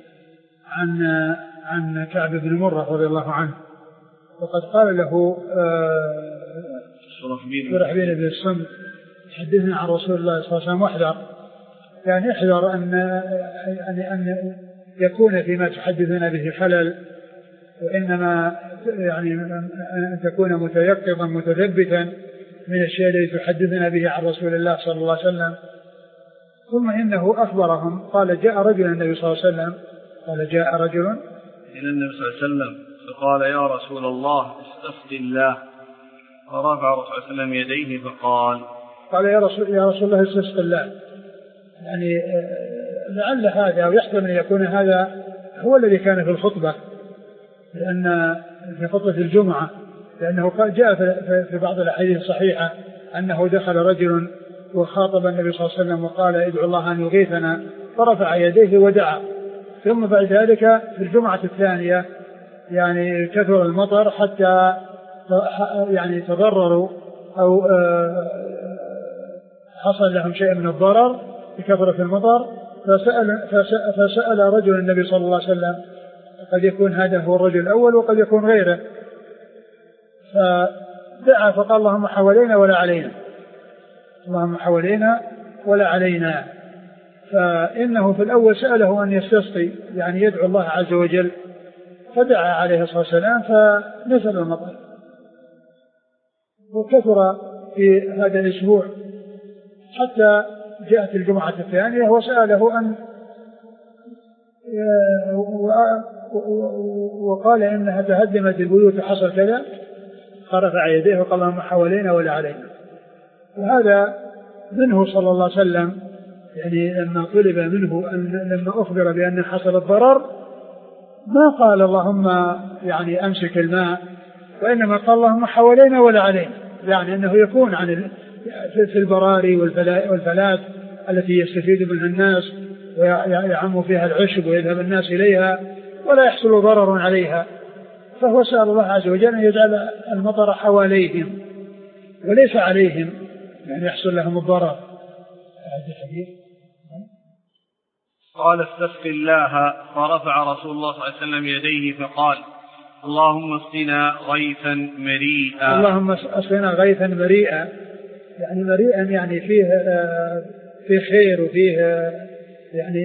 Speaker 2: عن كعب بن مرة رضي الله عنه، وقد قال له شرحبيل بن السمت: حدثنا عن رسول الله صلى الله عليه وسلم واحذر، يعني احذر أن يكون فيما تحدثنا به خلل، وإنما يعني أن تكون متيقظا متثبتا من الشيء الذي تحدثنا به عن رسول الله صلى الله عليه وسلم. ثم إنه أخبرهم قال: جاء رجل النبي صلى الله عليه وسلم، قال: جاء رجل
Speaker 1: إلى النبي صلى الله عليه وسلم فقال: يا رسول الله، استفتي الله. فرفع رسول الله صلى الله عليه وسلم يديه فقال:
Speaker 2: قال: يا رسول الله، استفتي الله، يعني لعل هذا أو يحتمل أن يكون هذا هو الذي كان في الخطبة، لأن في خطبة الجمعة، لأنه جاء في بعض الأحاديث الصحيحة أنه دخل رجل وخاطب النبي صلى الله عليه وسلم وقال ادعو الله أن يغيثنا، فرفع يديه ودعا. ثم بعد ذلك في الجمعة الثانية يعني كثر المطر حتى يعني تضرروا أو حصل لهم شيء من الضرر بكثرة المطر، فسأل رجل النبي صلى الله عليه وسلم، قد يكون هذا هو الرجل الأول وقد يكون غيره، فدعا فقال اللهم حوالينا ولا علينا، اللهم حوالينا ولا علينا. فإنه في الأول سأله أن يستسقي يعني يدعو الله عز وجل، فدعا عليه الصلاة والسلام فنزل المطر. وكثر في هذا الأسبوع حتى جاءت الجمعة الثانية وسأله أن وقال إنها تهدمت البيوت حصل كذا، فرفع يديه وقال اللهم حوالينا ولا علينا. وهذا منه صلى الله عليه وسلم، يعني لما طلب منه أن لما أخبر بأن حصل الضرر ما قال اللهم يعني أمسك الماء، وإنما قال اللهم حوالينا ولا علينا، يعني أنه يكون عن في البراري والفلات التي يستفيد منها الناس ويعم فيها العشب ويذهب الناس إليها ولا يحصل ضرر عليها، فهو سأل الله عز وجل أن يجعل المطر حواليهم وليس عليهم، يعني يحصل لهم الضرر.
Speaker 1: قال استسق الله، فرفع رسول الله صلى الله عليه وسلم يديه فقال اللهم اسقنا غيثا مريئا.
Speaker 2: اللهم اسقنا غيثا مريئا، يعني مريئا يعني فيه خير وفيه يعني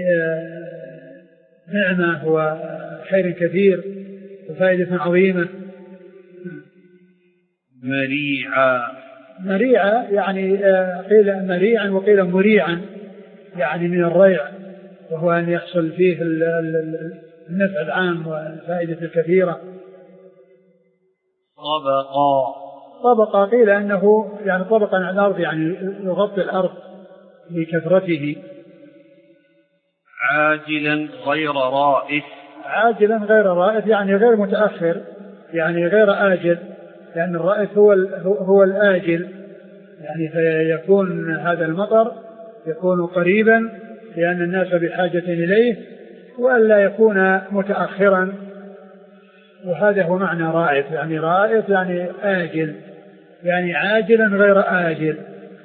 Speaker 2: نعمة وخير كثير وفائدة عظيمة. مريعا يعني قيل مريعا وقيل مريعا، يعني من الريع، وهو أن يحصل فيه النفع العام والفائدة الكثيرة. طبقا قيل أنه يعني طبقا على الأرض، يعني يغطي الأرض بكثرته.
Speaker 1: عاجلا غير رائف.
Speaker 2: عاجلا غير رائف يعني غير متأخر، يعني غير آجل، لأن الرائف هو الآجل، يعني فيكون هذا المطر يكون قريبا لأن الناس بحاجة إليه، وألا يكون متأخرا، وهذا هو معنى رائف، يعني رائف يعني آجل، يعني عاجلا غير آجل.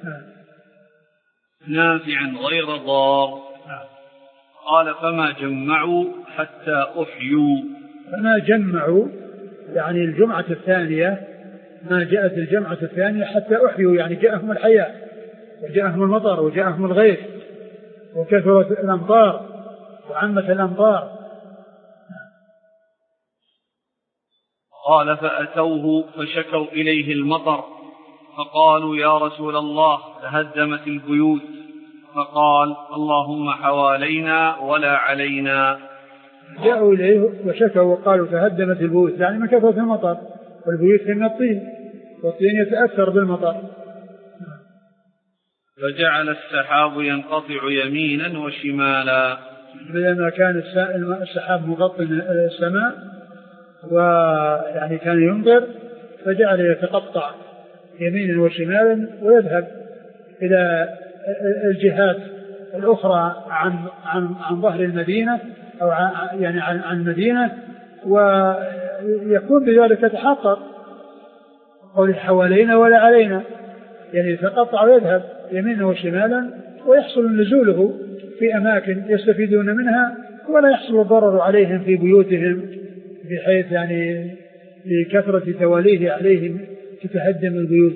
Speaker 1: نافعا غير ضار. قال فما جمعوا حتى أحيوا.
Speaker 2: فما جمعوا يعني الجمعة الثانية، ما جاءت الجمعة الثانية حتى أحيوا، يعني جاءهم الحياة وجاءهم المطر وجاءهم الغيث وكثرت الأمطار وعمت الأمطار.
Speaker 1: قال فأتوه فشكوا إليه المطر، فقالوا يا رسول الله تهدمت البيوت، فقال اللهم حوالينا ولا علينا.
Speaker 2: جاءوا إليه وشكوا وقالوا تهدمت البيوت، يعني من كثرة المطر، والبيوت من الطين والطين يتأثر بالمطر.
Speaker 1: فجعل السحاب ينقطع يمينا وشمالا.
Speaker 2: بينما كان السحاب مغطي السماء ويعني كان يمطر، فجعل يتقطع يمينا وشمالا ويذهب إلى الجهات الأخرى عن ظهر المدينة أو يعني عن المدينة، ويكون بذلك يتحقق قول حوالينا ولا علينا، يعني يتقطع ويذهب يمينا وشمالا ويحصل نزوله في أماكن يستفيدون منها ولا يحصل الضرر عليهم في بيوتهم، بحيث يعني بكثرة تواليه عليهم تتهدم البيوت.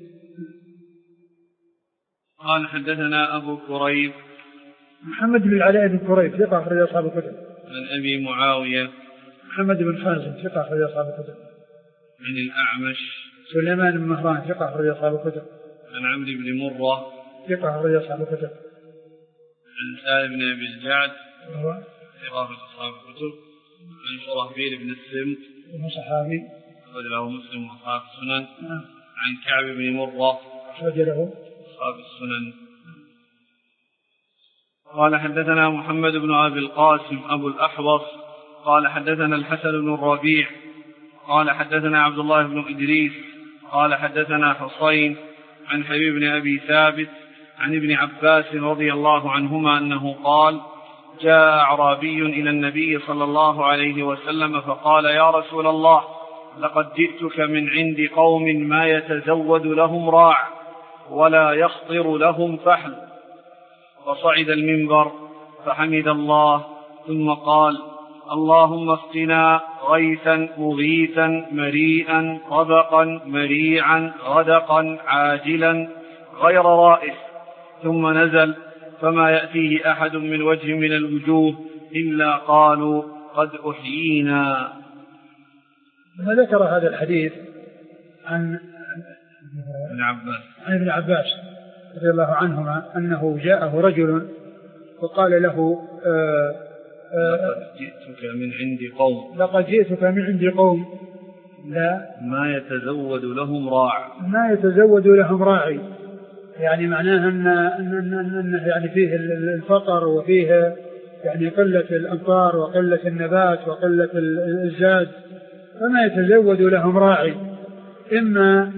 Speaker 1: قال حدثنا أبو كريب
Speaker 2: محمد بن العلاء بن كريب ثقة أخرج أصحاب الكتب.
Speaker 1: عن أبي معاوية
Speaker 2: محمد بن خازم ثقة أخرج أصحاب الكتب.
Speaker 1: عن الأعمش
Speaker 2: سليمان بن مهران ثقة أخرج أصحاب الكتب.
Speaker 1: عن عمرو بن مرة
Speaker 2: ثقة أخرج أصحاب الكتب.
Speaker 1: عن سالم بن أبي الجعد
Speaker 2: وهو
Speaker 1: ثقة أخرج أصحاب الكتب. عن شرحبيل بن السمت
Speaker 2: وهو صحابي
Speaker 1: أخرج له مسلم وأصحاب السنن. عن كعب بن مرة
Speaker 2: أخرج له
Speaker 1: أصحاب السنن. قال حدثنا محمد بن أبي القاسم أبو الأحوص قال حدثنا الحسن بن الربيع قال حدثنا عبد الله بن إدريس قال حدثنا حصين عن حبيب بن أبي ثابت عن ابن عباس رضي الله عنهما أنه قال جاء أعرابي إلى النبي صلى الله عليه وسلم فقال يا رسول الله لقد جئتك من عند قوم ما يتزود لهم راع ولا يخطر لهم فحل. وصعد المنبر فحمد الله ثم قال اللهم اسقنا غيثا مغيثا مريئا ربقا مريعا غدقا عاجلا غير رائس. ثم نزل فما يأتيه أحد من وجه من الوجوه إلا قالوا قد أحيينا.
Speaker 2: ثم ذكر هذا الحديث عن ابن عباس رضي الله عنهما أنه جاءه رجل وقال له لقد جئتك من عند قوم لا
Speaker 1: ما يتزود لهم راعي
Speaker 2: يعني معناه أن يعني فيه الفقر وفيه يعني قلة الأمطار وقلة النبات وقلة الزاد فما يتزود لهم راعي إما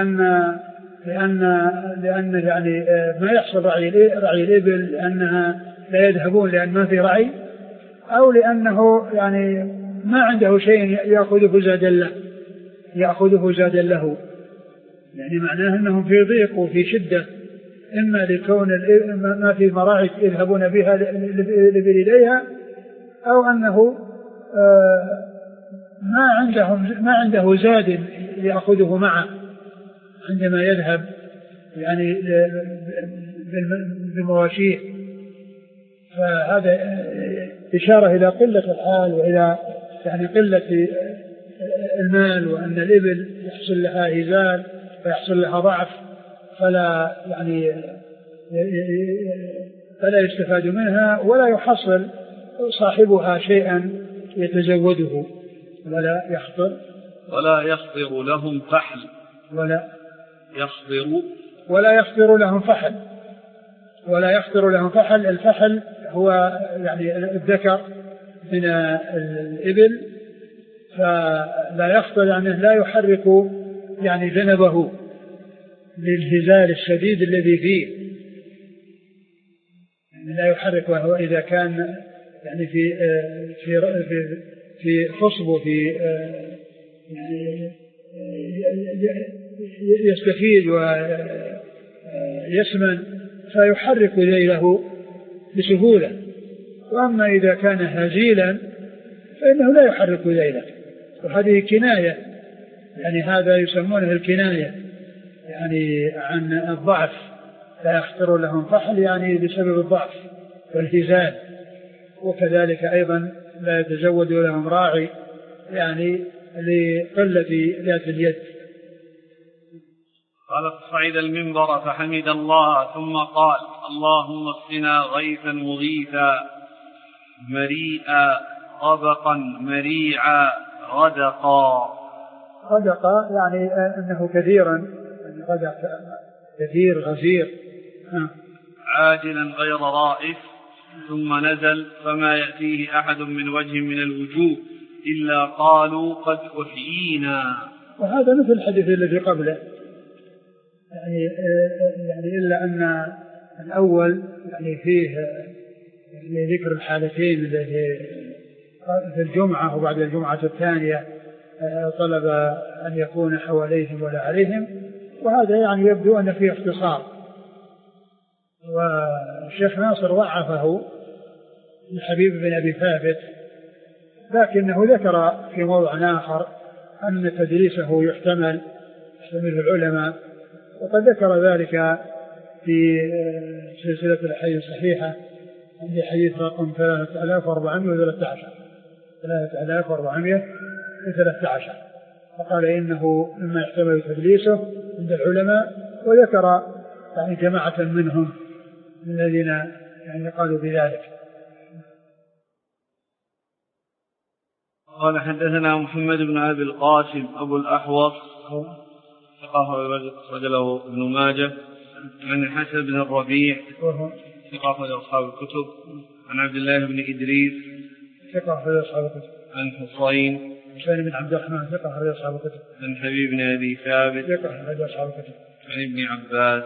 Speaker 2: لأن يعني ما يحصل رعي الإبل لأنها لا يذهبون لأن ما في رعي أو لأنه يعني ما عنده شيء يأخذه زادا له يعني معناه أنهم في ضيق وفي شدة إما لكون ما في مراعي يذهبون بها الإبل إليها أو أنه ما عنده زاد يأخذه معه عندما يذهب يعني بمواشيه. فهذا إشارة إلى قلة الحال وإلى يعني قلة المال وأن الإبل يحصل لها هزال ويحصل لها ضعف فلا يستفاد منها ولا يحصل صاحبها شيئا يتزوده
Speaker 1: ولا يخطر لهم فحل
Speaker 2: الفحل هو يعني الذكر من الإبل فلا يخطر يعني لا يحرك يعني ذنبه للهزال الشديد الذي فيه يعني لا يحرك وهو إذا كان يعني في خصبه في يعني يستفيد ويسمن فيحرك ذيله بسهولة. وأما إذا كان هزيلا فإنه لا يحرك ذيله وهذه كناية يعني هذا يسمونه الكناية يعني عن الضعف لا يخطر لهم فحل يعني بسبب الضعف والهزال. وكذلك أيضا لا يتزود لهم راعي يعني لقلة ذات اليد.
Speaker 1: قال صعد المنبر فحمد الله ثم قال اللهم اسقنا غيثا مغيثا مريئا ربقا مريعا غدقا
Speaker 2: يعني أنه كثيرا غدق كثير غزير
Speaker 1: عاجلا غير رائف. ثم نزل فما يأتيه أحد من وجه من الوجوه إلا قالوا قد أحيينا.
Speaker 2: وهذا مثل الحديث الذي قبله يعني إلا أن الأول يعني فيه يعني ذكر الحالتين التي في الجمعة وبعد الجمعة الثانية طلب أن يكون حواليهم ولا عليهم وهذا يعني يبدو أن فيه اختصار. والشيخ ناصر ضعفه الحبيب بن أبي ثابت لكنه ذكر في موضع آخر أن تدريسه يحتمل العلماء وقد ذكر ذلك في سلسلة الأحاديث الصحيحة عند حديث رقم 3413 فقال إنه مما يحتمل تدليسه عند العلماء وذكر يعني جماعة منهم الذين يعني قالوا بذلك.
Speaker 1: قال حدثنا محمد بن أبي القاسم أبو الأحوص رجله ابن ماجه عن الحسن بن الربيع ثقة أخرج أصحاب الكتب. عن عبد الله بن إدريس
Speaker 2: ثقة أخرج أصحاب الكتب.
Speaker 1: عن حسين
Speaker 2: بن عبد الرحمن ثقة أخرج أصحاب الكتب.
Speaker 1: عن حبيب بن أبي ثابت
Speaker 2: ثقة أخرج أصحاب الكتب.
Speaker 1: عن ابن عباس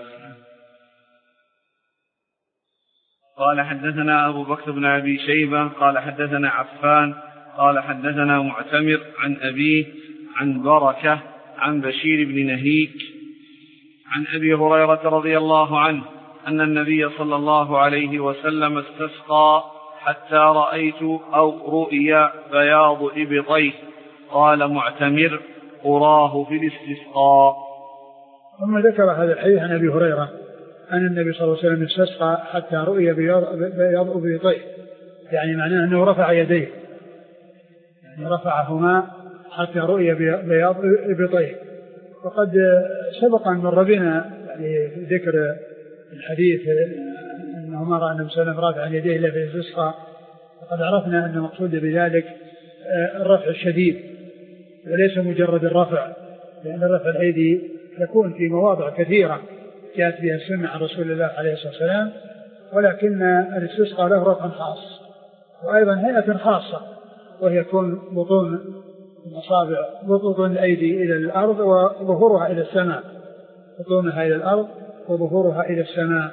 Speaker 1: قال حدثنا أبو بكر بن أبي شيبة قال حدثنا عفان قال حدثنا معتمر عن أبيه عن بركة عن بشير بن نهيك عن أبي هريرة رضي الله عنه أن النبي صلى الله عليه وسلم استسقى حتى رأيت أو رؤيا بياض إبطيه. قال معتمر أراه في الاستسقاء.
Speaker 2: ثم ذكر هذا الحديث عن أبي هريرة أن النبي صلى الله عليه وسلم استسقى حتى رؤيا بياض إبطيه، يعني معناه أنه رفع يديه، يعني رفعهما حتى رؤيا بياض إبطيه. وقد سبق أن مر بنا يعني ذكر الحديث أنه ما رأى النبي صلى الله عليه وسلم رافعا يديه إلا في الاستسقاء، وقد عرفنا أن المقصود بذلك الرفع الشديد وليس مجرد الرفع، لأن رفع الأيدي يكون في مواضع كثيرة جاءت بها السنة عن رسول الله عليه الصلاة والسلام، ولكن الاستسقاء له رفع خاص وأيضا هيئة خاصة، وهي يكون بطون الأصابع بطون الأيدي إلى الأرض وظهورها إلى السماء، بطونها إلى الأرض وظهورها إلى السماء.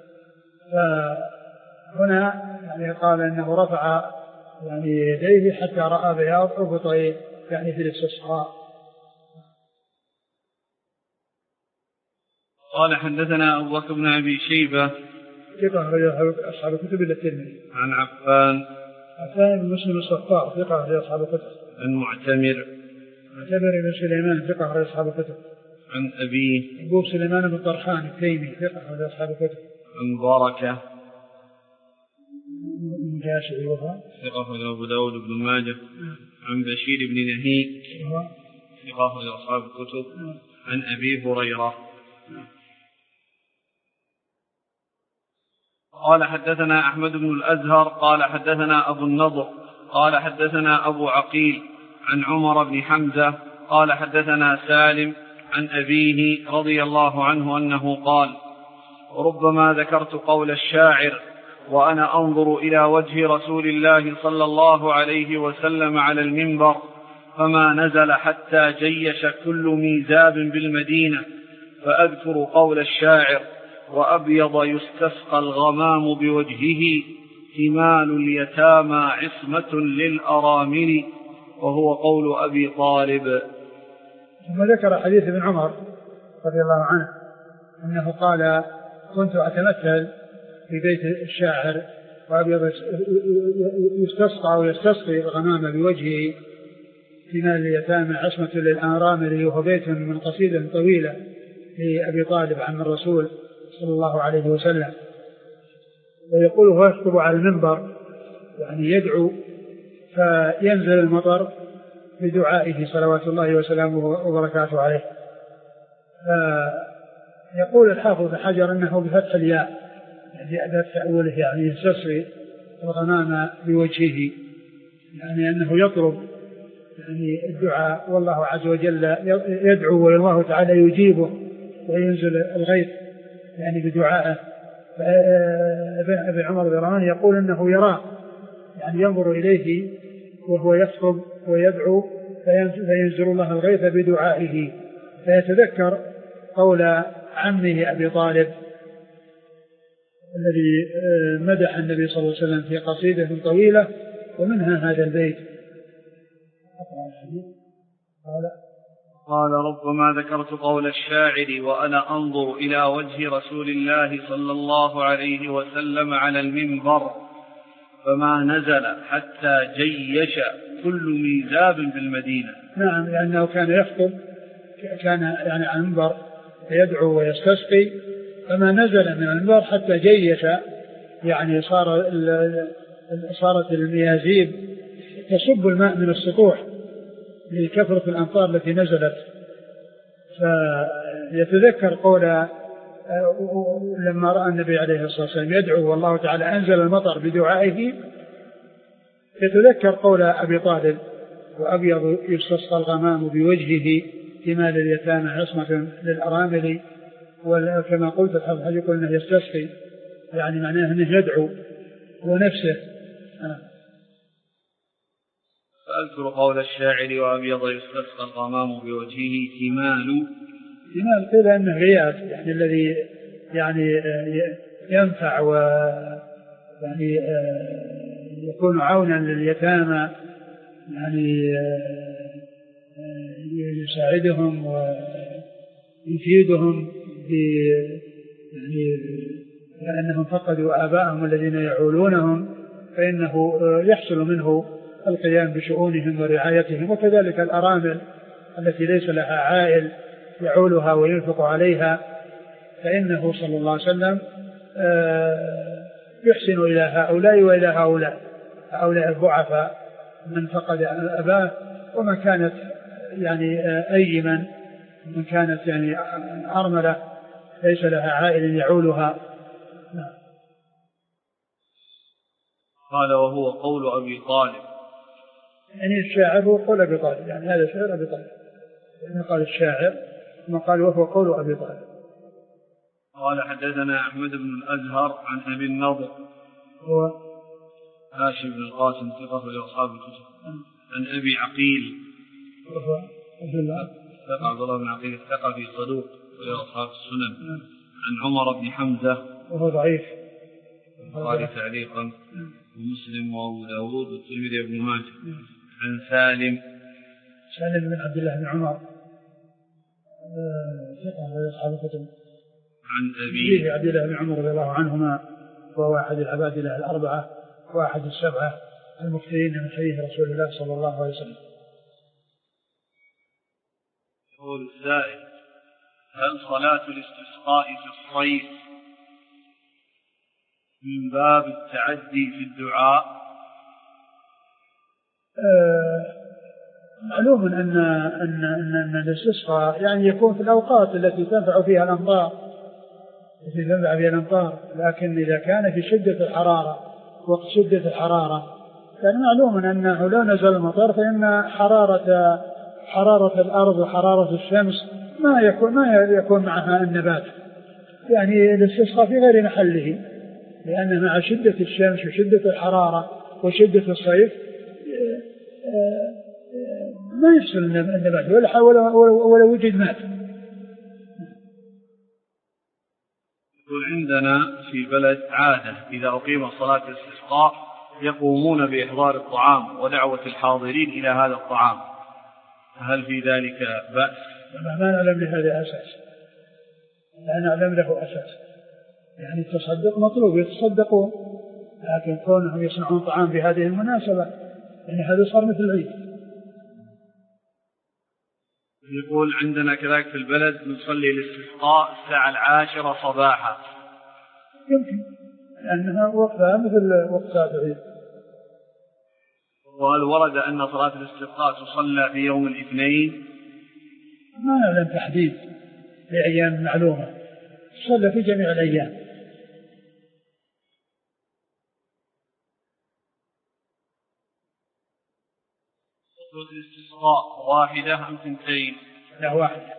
Speaker 2: فهنا يعني قال أنه رفع يعني يديه حتى رأى بياض إبطيه يعني في الاستسقاء.
Speaker 1: قال حدثنا أبو بكر بن أبي شيبة
Speaker 2: ثقة أصحاب الكتب إلا الترمذي.
Speaker 1: عن عفان
Speaker 2: بن مسلم الصفار ثقة أصحاب الكتب.
Speaker 1: عن معتمر
Speaker 2: بن سليمان ثقة أصحاب الكتب.
Speaker 1: عن أبيه
Speaker 2: أبو سليمان بن طرحان التيمي ثقة أصحاب الكتب.
Speaker 1: عن بركة
Speaker 2: جاشعي وفاء
Speaker 1: ثقة أبو داود بن ماجه. عن بشير بن نهيك ثقة أصحاب الكتب. عن أبي هريرة قال حدثنا أحمد بن الأزهر قال حدثنا أبو النضر قال حدثنا أبو عقيل عن عمر بن حمزة قال حدثنا سالم عن أبيه رضي الله عنه أنه قال ربما ذكرت قول الشاعر وأنا أنظر إلى وجه رسول الله صلى الله عليه وسلم على المنبر فما نزل حتى جيش كل ميزاب بالمدينة فأذكر قول الشاعر وأبيض يستسقى الغمام بوجهه ثمال اليتامى عصمة للأرامل وهو قول أبي طالب.
Speaker 2: ثم ذكر حديث ابن عمر رضي الله عنه أنه قال كنت أتمثل في بيت الشاعر وأبيض يستسقى ويستسقي الغمام بوجهه ثمال اليتامى عصمة للأرامل، وهو بيت من قصيدة طويلة لأبي طالب عن الرسول صلى الله عليه وسلم. ويقول هو يخطب على المنبر يعني يدعو فينزل المطر بدعائه صلوات الله وسلامه وبركاته عليه. يقول الحافظ بن حجر أنه بفتح الياء يعني أداة أوله يعني يستسقي الغمام بوجهه، يعني أنه يطلب يعني الدعاء والله عز وجل يدعو والله تعالى يجيبه وينزل الغيث يعني بدعائه. ابن عمر الرمان يقول أنه يراه يعني ينظر إليه وهو يخطب ويدعو فينزل الله الغيث بدعائه، فيتذكر قول عمه أبي طالب الذي مدح النبي صلى الله عليه وسلم في قصيدة طويلة ومنها هذا البيت.
Speaker 1: قال ربما ذكرت قول الشاعر وأنا أنظر إلى وجه رسول الله صلى الله عليه وسلم على المنبر فما نزل حتى جيش كل ميزاب بالمدينة.
Speaker 2: نعم، لأنه كان يخطب كان يعني على المنبر يدعو ويستسقي فما نزل من المنبر حتى جيش يعني صارت الميازيب تصب الماء من السطوح لكثرة الأمطار التي نزلت. فيتذكر قول لما رأى النبي عليه الصلاة والسلام يدعو والله تعالى أنزل المطر بدعائه، يتذكر قول أبي طالب وأبيض يستسقى الغمام بوجهه ثمال اليتامى عصمة للأرامل، وكما قلت الحافظ يقول أنه يستسقي يعني معناه أنه يدعو ونفسه.
Speaker 1: فأذكر قول الشاعر وأبيض يستسقى الغمام بوجهه تمال.
Speaker 2: تمال قيل أنه غياث، يعني الذي يعني ينفع يعني يكون عونا لليتامى، يعني يساعدهم ويفيدهم يعني لأنهم فقدوا آباءهم الذين يعولونهم، فإنه يحصل منه القيام بشؤونهم ورعايتهم. وكذلك الأرامل التي ليس لها عائل يعولها وينفق عليها، فإنه صلى الله عليه وسلم يحسن إلى هؤلاء وإلى هؤلاء الضعفاء من فقد أباه، ومن كانت يعني أيما، من كانت يعني أرملة ليس لها عائل يعولها.
Speaker 1: قال وهو قول أبي طالب،
Speaker 2: يعني الشاعر هو قول أبي طالب، يعني هذا شعر أبي طالب، يعني قال الشاعر ثم قال وهو قول أبي طالب.
Speaker 1: قال حدثنا أحمد بن الأزهر عن أبي النضر
Speaker 2: هو
Speaker 1: هاشم بن القاسم ثقة لأصحاب الكتب، عن أبي عقيل
Speaker 2: وهو
Speaker 1: عبد الله بن عقيل الثقفي صدوق لأصحاب السنن، عن عمر بن حمزة
Speaker 2: وهو ضعيف
Speaker 1: البخاري تعليقا ومسلم وأبو داود والترمذي بن ماجه، عن سالم
Speaker 2: بن عبد الله بن عمر ثقة لأصحاب الكتب،
Speaker 1: عن أبي
Speaker 2: عبد الله بن عمر رضي الله عنهما، وهو أحد العبادلة الأربعة وأحد السبعة المكثرين من حديث رسول الله صلى الله عليه وسلم.
Speaker 1: يقول السائل: هل صلاة الاستسقاء في الصيف من باب التعدي في الدعاء؟
Speaker 2: معلوم أن الاستسقاء يعني يكون في الأوقات التي تنفع فيها الأمطار، لكن إذا كان في شدة الحرارة، وقت شدة الحرارة، كان معلوم أنه لو نزل المطر فإن حرارة الأرض وحرارة الشمس ما يكون معها النبات، يعني الاستسقاء في غير محله، لأن مع شدة الشمس وشدة الحرارة وشدة الصيف ما يحصل النبات ولا وجد مات.
Speaker 1: يقول عندنا في بلد عادة إذا أقيم صلاة الاستسقاء يقومون بإحضار الطعام ودعوة الحاضرين إلى هذا الطعام، هل في ذلك بأس؟
Speaker 2: ما نعلم لهذا أساس، لا نعلم له أساس، يعني التصدق مطلوب يتصدقون، لكن كونهم يصنعون طعام بهذه المناسبة يعني هذا صار مثل العيد.
Speaker 1: يقول عندنا كذلك في البلد نصلي الاستسقاء الساعة 10 صباحا،
Speaker 2: يمكن لأنها وقتها مثل وقت العيد.
Speaker 1: وهل ورد أن صلاة الاستسقاء تصلى في يوم الاثنين؟
Speaker 2: ما نعلم تحديد لأيام معلومة، تصلى في جميع الأيام.
Speaker 1: صلاة الاستسقاء واحدة أم ثنتين؟
Speaker 2: لا، واحدة.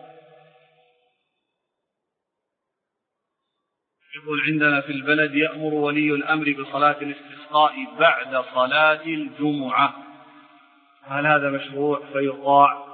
Speaker 1: يقول عندنا في البلد يأمر ولي الأمر بصلاة الاستسقاء بعد صلاة الجمعة، هل هذا مشروع فيطاع؟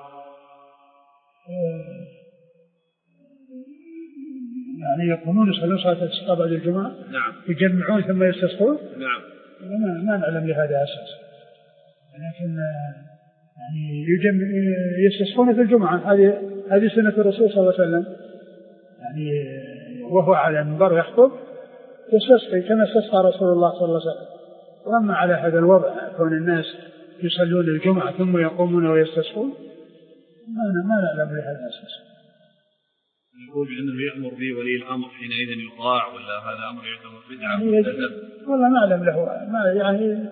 Speaker 2: يعني يقومون يصلون صلاة الاستسقاء بعد الجمعة؟
Speaker 1: نعم.
Speaker 2: يجمعون ثم يستسقون؟
Speaker 1: نعم.
Speaker 2: ما نعلم لهذا أساس، لكن يعني يستسقون في الجمعة، هذه سنة الرسول صلى الله عليه وسلم، يعني وهو على المنبر يخطب يستسقي كما استسقى رسول الله صلى الله عليه وسلم. وأما على هذا الوضع كون الناس يصلون الجمعة ثم يقومون ويستسقون ما نعلم لهذا الأساس.
Speaker 1: يقول إنه يأمر به ولي الأمر حينئذ يطاع، ولا هذا أمر يعتبر بدعة؟
Speaker 2: والله ما أعلم له، يعني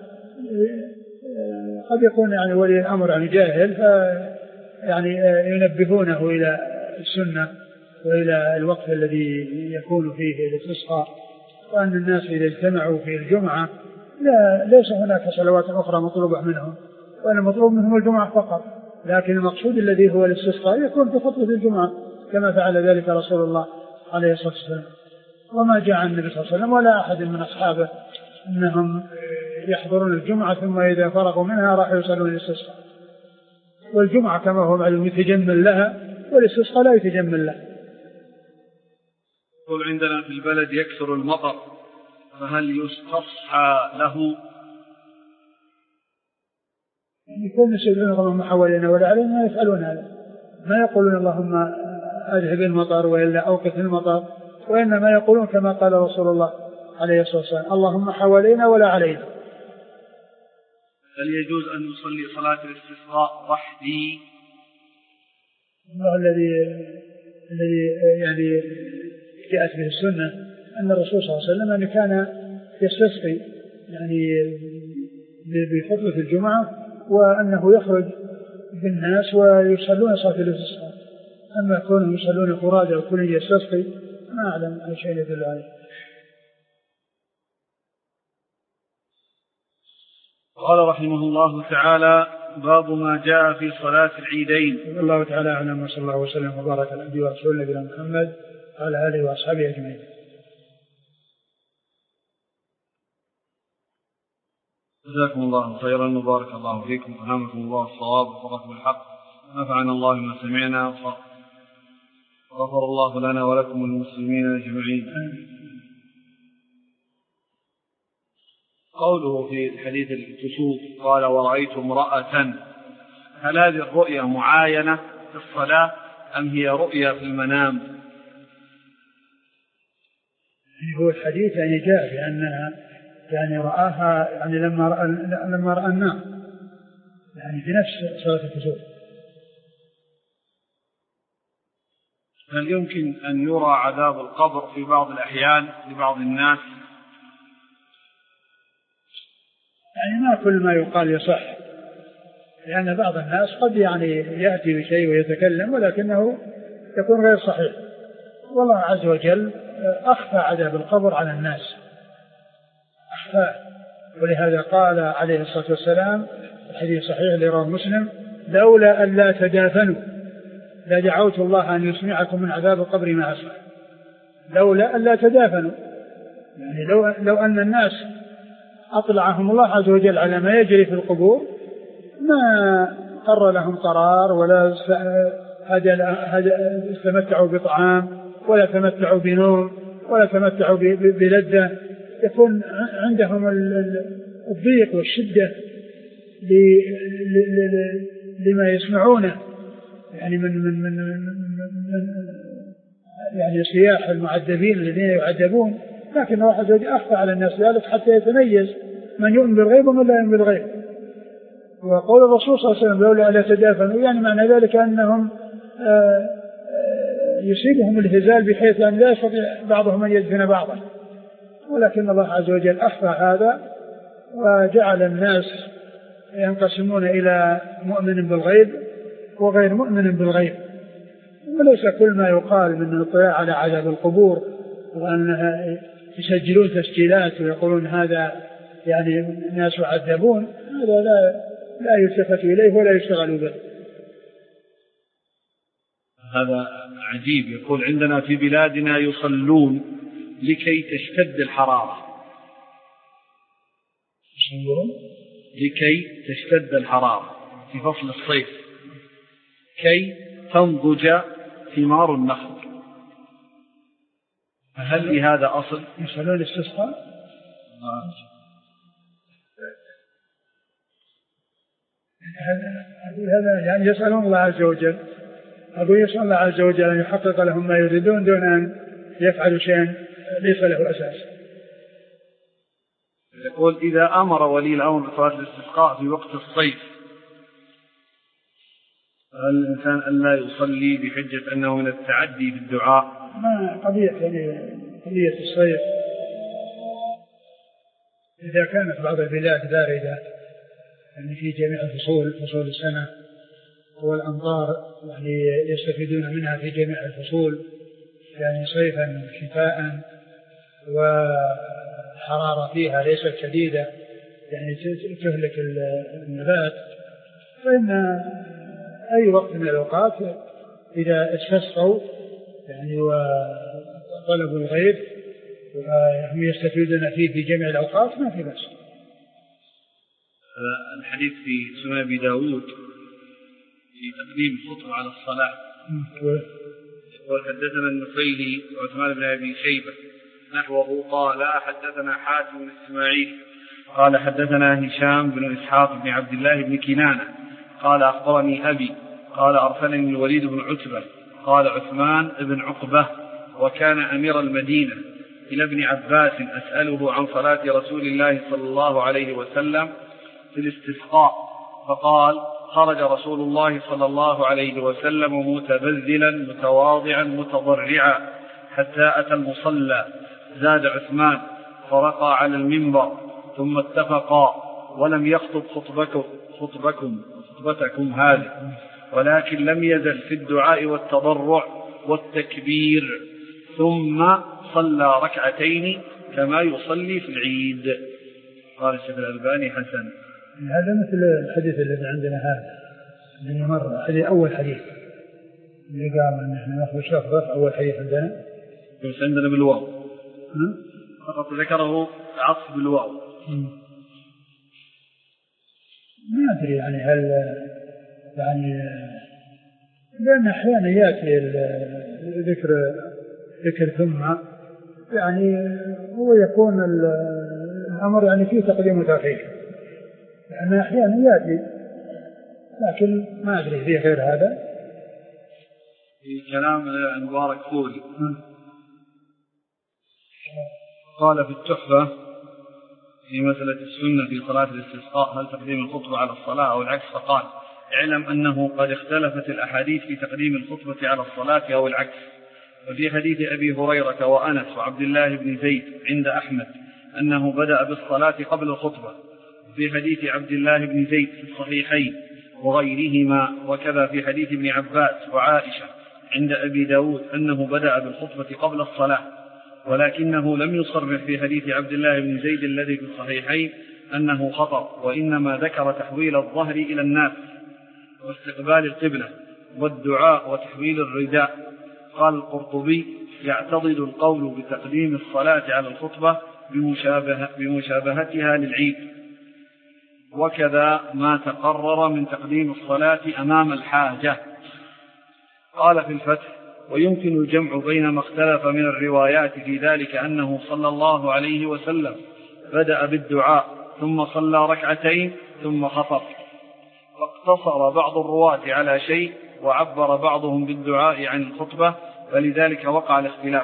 Speaker 2: قد يكون يعني ولي الأمر يعني جاهل، يعني ينبهونه إلى السنة وإلى الوقت الذي يكون فيه الاستسقاء، وأن الناس إذا اجتمعوا في الجمعة ليس هناك صلوات أخرى مطلوبة منهم، وأن المطلوب منهم الجمعة فقط، لكن المقصود الذي هو الاستسقاء يكون في خطبة الجمعة كما فعل ذلك رسول الله عليه الصلاة والسلام. وما جاء عن النبي صلى الله عليه وسلم ولا أحد من أصحابه أنهم يحضرون الجمعة ثم إذا فرغوا منها راحوا يصلون الاستسقاء. والجمعة كما هو معلوم يتجمل لها، والاستسقاء لا يتجمل لها.
Speaker 1: يقول عندنا في البلد يكثر المطر، فهل يستصحى له؟
Speaker 2: يكون يسألون اللهم حوالينا ولا علينا، ما يفعلون هذا، ما يقولون اللهم أذهب المطر وإلا أوقف المطر، وإنما يقولون كما قال رسول الله عليه الصلاة والسلام اللهم حوالينا ولا علينا.
Speaker 1: هل يجوز أن نصلي صلاة الاستسقاء وحدي؟
Speaker 2: الذي يعني جاءت به السنة أن الرسول صلى الله عليه وسلم أن كان يستسقي يعني بخطبة الجمعة، وأنه يخرج بالناس ويصلون صلاة الاستسقاء. أما كونهم يصلون فرادى وكل يستسقي ما أعلم أي شيء يدل عليه.
Speaker 1: قال رحمه الله تعالى: باب ما جاء في صلاة العيدين.
Speaker 2: الله تعالى أعلم، وصلى الله وسلم وبارك على عبده ورسوله نبينا محمد وعلى آله وأصحابه أجمعين.
Speaker 1: جزاكم الله خيرا وبارك الله فيكم، ألهمكم الله الصواب ووفقكم الحق، نفعنا الله ما سمعنا، غفر الله لنا ولكم المسلمين أجمعين. قوله في حديث الكسوف قال: ورأيت امرأة، هل هذه الرؤيا معاينة في الصلاة أم هي رؤيا في المنام؟
Speaker 2: هو الحديث يعني جاء بأنها يعني رآها يعني لما رأى النار يعني في نفس صلاة الكسوف.
Speaker 1: هل يمكن أن يرى عذاب القبر في بعض الأحيان لبعض الناس؟
Speaker 2: يعني ما كل ما يقال يصح، لأن بعض الناس قد يعني يأتي بشيء ويتكلم ولكنه يكون غير صحيح. والله عز وجل أخفى عذاب القبر على الناس، أخفى. ولهذا قال عليه الصلاة والسلام الحديث صحيح اللي رواه مسلم: لولا أن لا تدافنوا لدعوت الله أن يسمعكم من عذاب القبر ما أسمع. لولا أن لا تدافنوا، يعني لو أن الناس أطلعهم الله عز وجل على ما يجري في القبور ما قر لهم قرار، ولا تمتعوا بطعام، ولا تمتعوا بنوم، ولا تمتعوا بلذة. يكون عندهم الضيق والشدة لما يسمعونه يعني من يعني صياح المعذبين الذين يعذبون. لكن الله عز وجل أخفى على الناس ذلك حتى يتميز من يؤمن بالغيب ومن لا يؤمن بالغيب. وقول الرسول صلى الله عليه وسلم: لولا ألا تدافنوا، يعني معنى ذلك أنهم يصيبهم الهزال بحيث أن لا يستطيع بعضهم أن يدفن بعضا. ولكن الله عز وجل أخفى هذا وجعل الناس ينقسمون إلى مؤمن بالغيب وغير مؤمن بالغيب. وليس كل ما يقال من الاطلاع على عذاب القبور وأنها يسجلون تسجيلات ويقولون هذا يعني الناس يعذبون، هذا لا يلتفت إليه ولا يشتغل به.
Speaker 1: هذا عجيب. يقول: عندنا في بلادنا يصلون لكي تشتد الحرارة. لكي تشتد الحرارة في فصل الصيف كي تنضج ثمار النخل. هل لهذا أصل؟
Speaker 2: يصلون الاستسقاء؟ هذا يعني يسألون الله عز وجل، أقول يسأل الله عز وجل أن يحقق لهم ما يريدون دون أن يفعلوا شيئا ليس له أساس.
Speaker 1: يقول: إذا أمر ولي الأمر بصلاة الاستسقاء في وقت الصيف، هل الإنسان أن لا يصلي بحجة أنه من التعدي في الدعاء؟
Speaker 2: ما قضية الصيف إذا كانت بعض البلاد باردة يعني في جميع فصول السنة، والأمطار يعني يستفيدون منها في جميع الفصول، يعني صيفا وشتاء، وحرارة فيها ليست شديدة يعني تهلك النبات، فإن أي وقت من الأوقات إذا استسقوا يعني وطلبوا الغيث وهم يستفيدون فيه في جميع الأوقات ما في بأس.
Speaker 1: الحديث في سنن أبي داود في تقديم الخطبة على الصلاة يقول حدثنا النفيلي وعثمان بن أبي شيبة نحوه قال حدثنا حاتم بن إسماعيل قال حدثنا هشام بن إسحاق بن عبد الله بن كنانة قال أخبرني أبي قال أرسلني الوليد بن عتبة قال عثمان بن عقبة وكان أمير المدينة إلى ابن عباس أسأله عن صلاة رسول الله صلى الله عليه وسلم في الاستسقاء فقال خرج رسول الله صلى الله عليه وسلم متبذلا متواضعا متضرعا حتى أتى المصلى زاد عثمان فرقى على المنبر ثم اتفقا ولم يخطب خطبتكم هذه ولكن لم يزل في الدعاء والتضرع والتكبير ثم صلى ركعتين كما يصلي في العيد. قال الشيخ الألباني حسن.
Speaker 2: هذا مثل الحديث الذي عندنا هذا اللي مر أول حديث اللي قام أن احنا نأخذ شفرة أول حديث عندنا
Speaker 1: بس عندنا بالواو فقط ذكره عطف بالواو.
Speaker 2: ما أدري يعني هل يعني لأن أحيانا يأتي ذكر ثم يعني هو يكون الأمر يعني فيه تقديم وتأخير لأن أحيانا يأتي لكن ما أدري فيه غير هذا.
Speaker 1: في كلام المبارك فوري قال في التحفة في مسألة السنة في صلاة الاستسقاء هل تقديم الخطبة على الصلاة أو العكس فقال اعلم أنه قد اختلفت الأحاديث في تقديم الخطبة على الصلاة أو العكس. وفي حديث أبي هريرة وأنس وعبد الله بن زيد عند أحمد أنه بدأ بالصلاة قبل الخطبة. في حديث عبد الله بن زيد في الصحيحين وغيرهما وكذا في حديث ابن عباس وعائشة عند أبي داود أنه بدأ بالخطبة قبل الصلاة ولكنه لم يصرح في حديث عبد الله بن زيد الذي في الصحيحين أنه خطب وإنما ذكر تحويل الظهر إلى الناس واستقبال القبلة والدعاء وتحويل الرداء. قال القرطبي يعتضد القول بتقديم الصلاة على الخطبة بمشابهتها للعيد وكذا ما تقرر من تقديم الصلاة أمام الحاجة. قال في الفتح ويمكن الجمع بين ما اختلف من الروايات في ذلك أنه صلى الله عليه وسلم بدأ بالدعاء ثم صلى ركعتين ثم خطب واقتصر بعض الرواة على شيء وعبر بعضهم بالدعاء عن الخطبة فلذلك وقع الاختلاف.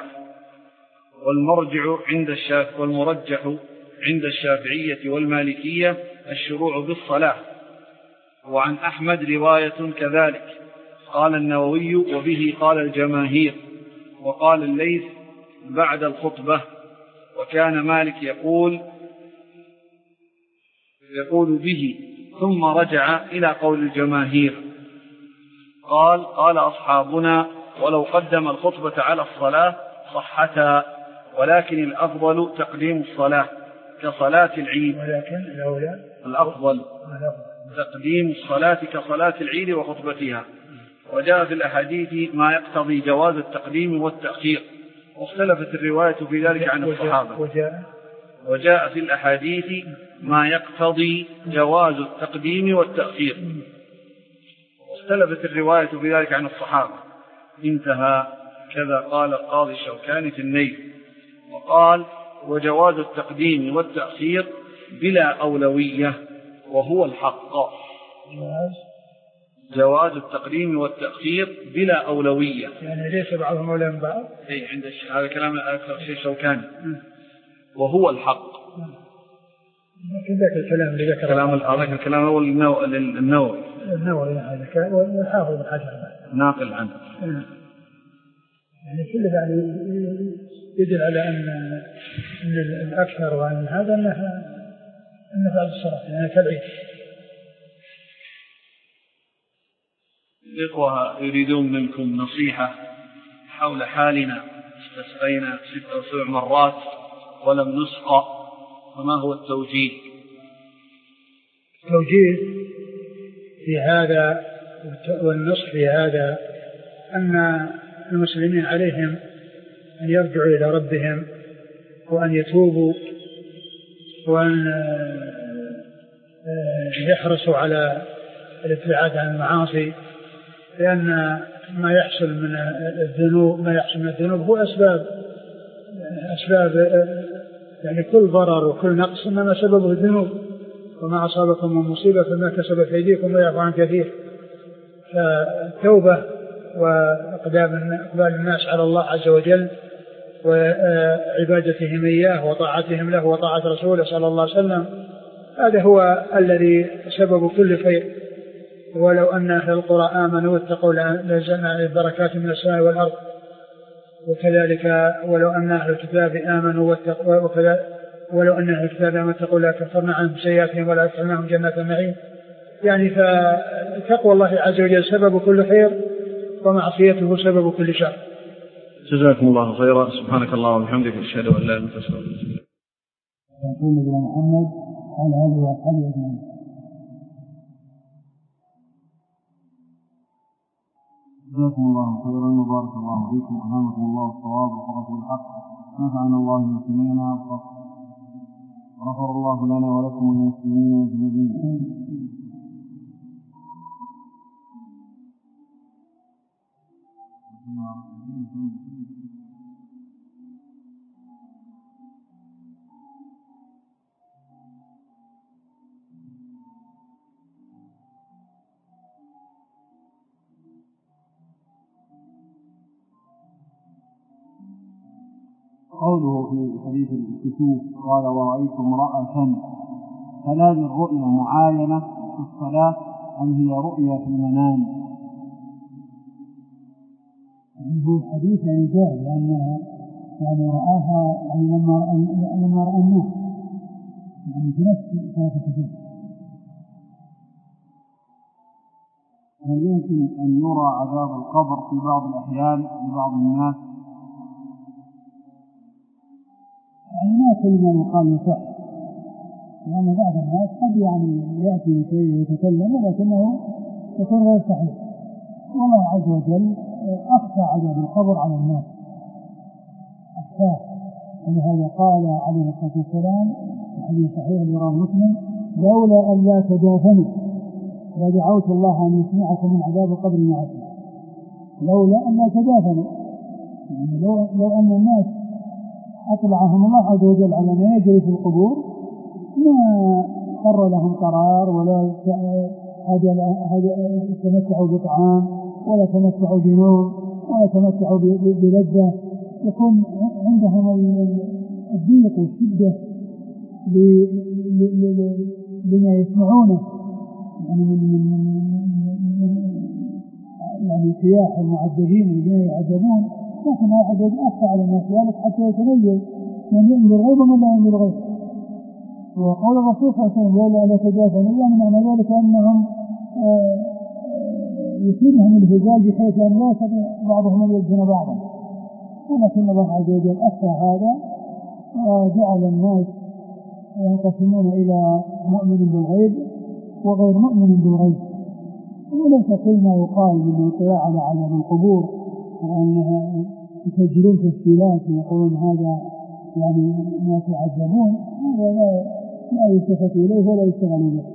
Speaker 1: والمرجح عند الشافعية والمالكية الشروع بالصلاة وعن أحمد رواية كذلك. قال النووي وبه قال الجماهير وقال الليث بعد الخطبة وكان مالك يقول به ثم رجع إلى قول الجماهير. قال أصحابنا ولو قدم الخطبة على الصلاة صحتا ولكن الأفضل تقديم الصلاة كصلاة العيد
Speaker 2: ولكن
Speaker 1: الأفضل تقديم الصلاة كصلاة العيد وخطبتها. وجاء في الأحاديث ما يقتضي جواز التقديم والتأخير واختلفت الرواية في ذلك عن الصحابة. وجاء في الأحاديث ما يقتضي جواز التقديم والتأخير واختلفت الرواية في ذلك عن الصحابة. انتهى. كذا قال القاضي الشوكاني في النيل. وقال وجواز التقديم والتأخير بلا أولوية وهو الحق. جواز التقديم والتأخير بلا أولوية
Speaker 2: يعني ليس بعضهم أولى من بعض.
Speaker 1: عند هذا كلام أكثر شيء شوكاني وهو الحق.
Speaker 2: لكن ذاك الكلام اللي ذكره
Speaker 1: كلام الكلام هو النووي
Speaker 2: هذا والحافظ بن حجر
Speaker 1: ناقل عنه.
Speaker 2: يعني كل ذلك يدل على أن الأكثر وأن هذا أنه بعد الصلاة يعني كالعيد.
Speaker 1: الإخوة يريدون منكم نصيحة حول حالنا استسقينا 6 أو 7 مرات ولم نسقى فما هو التوجيه؟
Speaker 2: التوجيه في هذا والنصح في هذا أن المسلمين عليهم أن يرجعوا إلى ربهم وأن يتوبوا وأن يحرصوا على الابتعاد عن المعاصي، لأن ما يحصل من الذنوب هو أسباب يعني كل ضرر وكل نقص إنما سببه الذنوب، وما أصابكم من مصيبة فما كسبت أيديكم ويعفو عن كثير. فالتوبة وإقبال الناس على الله عز وجل وعبادتهم إياه وطاعتهم له وطاعة رسوله صلى الله عليه وسلم، هذا هو الذي سبب كل خير. ولو أن أهل القرى آمنوا واتقوا لنزلنا عليهم بركات من السماء والأرض، وكذلك ولو أن أهل الكتاب آمنوا واتقوا لكفرنا عنهم سيئاتهم ولا أدخلناهم جنات النعيم. يعني فتقوى الله عز وجل سبب كل خير، ومعصيته سبب كل شر.
Speaker 1: جزاكم الله خيرا. سبحانك اللهم وبحمدك، أشهد أن لا إله إلا أنت، أستغفرك.
Speaker 2: محمد قال هذه وأصحابه أجمعين.
Speaker 1: جزاكم الله خيرا وبارك الله فيكم، ألهمكم الله الصواب وفقكم الحق، نفعنا الله المسلمين غفر الله لنا ولكم المسلمين أجمعين. قوله في حديث الكسوف قال ورأيت امرأة، هل هذه الرؤيا معاينة في الصلاة أم هي رؤيا في المنام؟
Speaker 2: هو حديث يعني جاء لأنها يعني رآها يعني لما رأى الناس يعني في نفس صلاة الكسوف.
Speaker 1: هل يمكن أن يرى عذاب القبر في بعض الأحيان لبعض الناس؟
Speaker 2: يعني ما كل ما يقال يصح، لأن بعض الناس قد يعني يأتي شيء ويتكلم ولكنه يكون غير صحيح. والله عز وجل أخفى عذاب القبر على الناس، أخفاه، ولهذا قال عليه الصلاة والسلام في حديث صحيح رواه مسلم: لولا أن لا تدافنوا لدعوت الله أن يسمعكم من عذاب القبر ما أسمع. لولا أن لا تدافنوا، يعني لو أن الناس أطلعهم الله عز وجل على ما يجري في القبور ما قر لهم قرار، ولا تمتعوا بطعام ولا تمتعوا بنوم ولا تمتعوا بلذة، يكون عندهم الضيق والشدة لما يسمعونه يعني سياح المعذبين الذين يعذبون. لكن الله عز وجل أخفى على الناس ذلك حتى يتميز من يؤمن بالغيب ومن لا يؤمن بالغيب. وقول الرسول صلى الله عليه وسلم: لولا ألا تدافنوا، يعني معنى ذلك أنهم يصيبهم الهزال بحيث أن لا يستطيع بعضهم أن يلزم بعضا. ولكن الله عز وجل أخفى هذا وجعل الناس ينقسمون إلى مؤمن بالغيب وغير مؤمن بالغيب. وليس كل ما يقال من الاطلاع على عذاب القبور وأنها يسجلون تسجيلات ويقولون هذا يعني ما تعذبون، هذا لا يلتفت إليه ولا يشتغل به.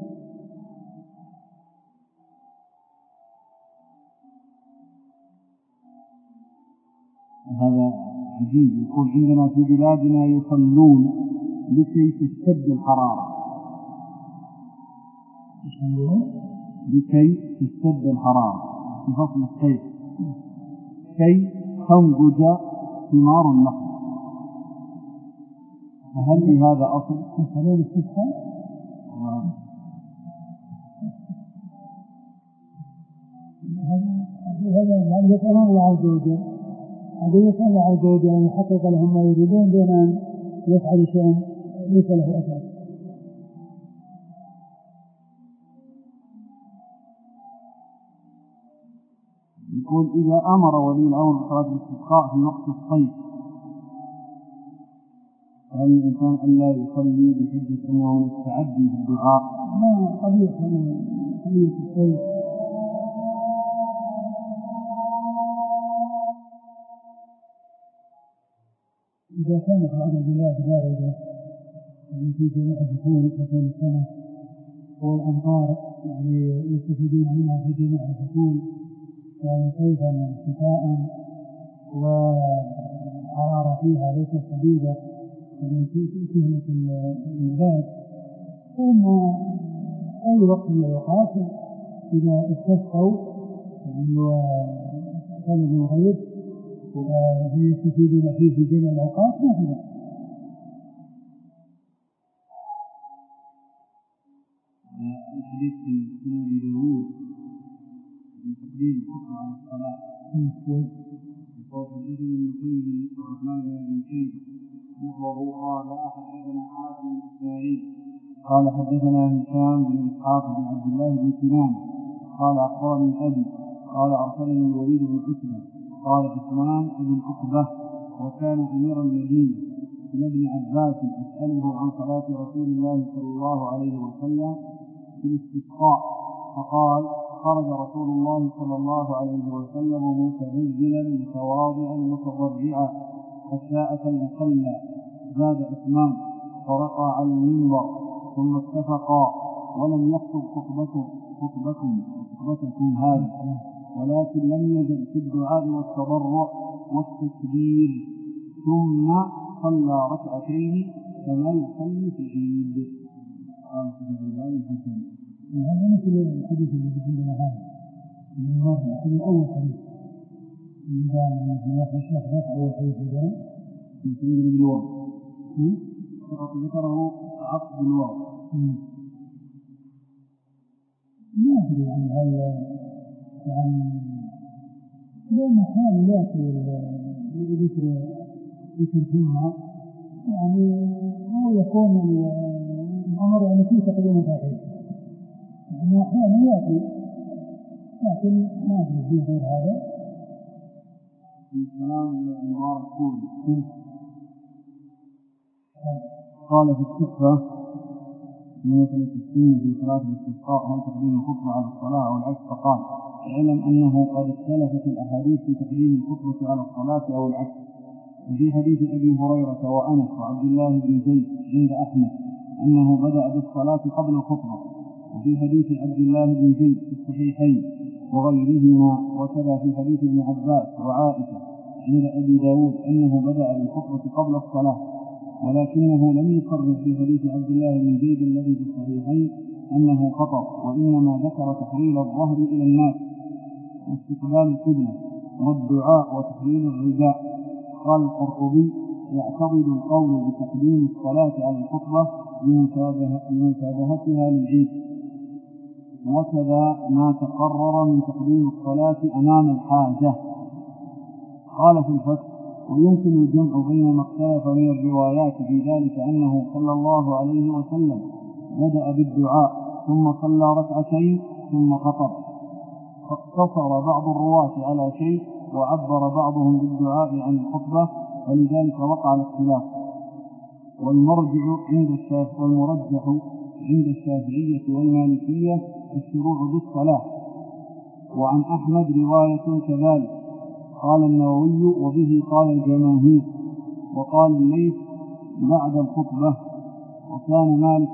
Speaker 1: هذا عجيب. يقول: عندنا في بلادنا يصلون لكي تشتد الحرارة. لكي تشتد الحرارة في فصل الصيف كي تنضج ثمار النخل. فهل لهذا أصل؟
Speaker 2: حلول السفة هذا يعني يسألون الله عز وجل، هذا يسأل الله عز وجل أن يحقق لهم ما يريدون دون أن يفعل شيئا ليس له أساس.
Speaker 1: يقول: إذا أمر ولي الأمر بصلاة الاستسقاء في وقت الصيف فهل الإنسان أن لا يصلي بحجة أنه يستعدي بالدعاء؟
Speaker 2: ما قضية الصيف إذا كانت بعض البلاد باردة يعني في جميع فصول السنة والأمطار يعني يستفيدون منها في جميع الفصول يعني صيفا وشتاء والحرارة فيها ليست شديدة يعني تهلك البلاد، فإن أي وقت من الأوقات إذا استسقوا يعني وطلبوا الغيث ويستفيدون فيه في جميع الأوقات ما في بأس.
Speaker 1: الحديث في سنن أبي داود في تقديم الخطبة على الصلاة يقول حدثنا النقيبي الرحمن بن شيبة نحوه قال حدثنا حاتم بن إسماعيل قال حدثنا هشام بن إسحاق بن عبد الله بن كنانة قال أخبرني أبي قال أرسلني الوليد بن عتبة قال عثمان بن عقبة وكان أمير المدينة إلى ابن عباس أسأله عن صلاة رسول الله صلى الله عليه وسلم في الاستسقاء فقال خرج رسول الله صلى الله عليه وسلم متبذلا متواضعا متضرعا حتى أتى المصلى زاد عثمان فرقى على المنبر ثم اتفقا ولم يخطب خطبتكم هذه ولكن لم يزل في الدعاء والتضرع والتكبير ثم صلى ركعتين كما يصلي في العيد. قال في ذلك حسن. هذا مثل الحديث الذي عندنا هذا من المرة الحديث أول حديث من دام من يخشى أول حديث الجنة يسمى بالواو ذكره عقد بالواو. ما أدري يعني هذا يعني لأن أحيانا يأتي ذكر ثم يعني هو يكون الأمر يعني فيه تقديم تأخير يعني أحيانا يأتي لكن ما أدري فيه غير هذا. السلام المبارك قال في الصفة من مثلة السنة في صلاة الاستسقاء هل تقديم الخطبة على الصلاة أو العكس فقال اعلم أنه قد اختلفت الأحاديث في تقديم الخطبة على الصلاة أو العكس. وفي حديث أبي هريرة وأنس وعبد الله بن زيد عند أحمد أنه بدأ بالصلاة قبل الخطبة، وفي حديث عبد الله بن زيد في الصحيحين وغيرهما، وكذا في حديث ابن عباس وعائشة عند أبي داود أنه بدأ بالخطبة قبل الصلاة، ولكنه لم يقرر في حديث عبد الله بن زيد الذي في الصحيحين أنه خطأ، وإنما ذكر تحويل الظهر إلى الناس واستقبال القبلة والدعاء وتحويل الرداء. قال القرطبي يعتضد القول بتقديم الصلاة على الخطبة بمشابهتها للعيد، وكذا ما تقرر من تقديم الصلاة أمام الحاجة. قال في الفتح ويمكن الجمع بين ما اختلف من الروايات في ذلك أنه صلى الله عليه وسلم بدأ بالدعاء ثم صلى ركعتين ثم خطب، فاقتصر بعض الرواة على شيء وعبر بعضهم بالدعاء عن الخطبة، ولذلك وقع الاختلاف. والمرجح عند الشافعية والمالكية الشروع بالصلاة، وعن أحمد رواية كذلك. قال النووي وبه قال الجماهير، وقال الليث بعد الخطبة، وكان مالك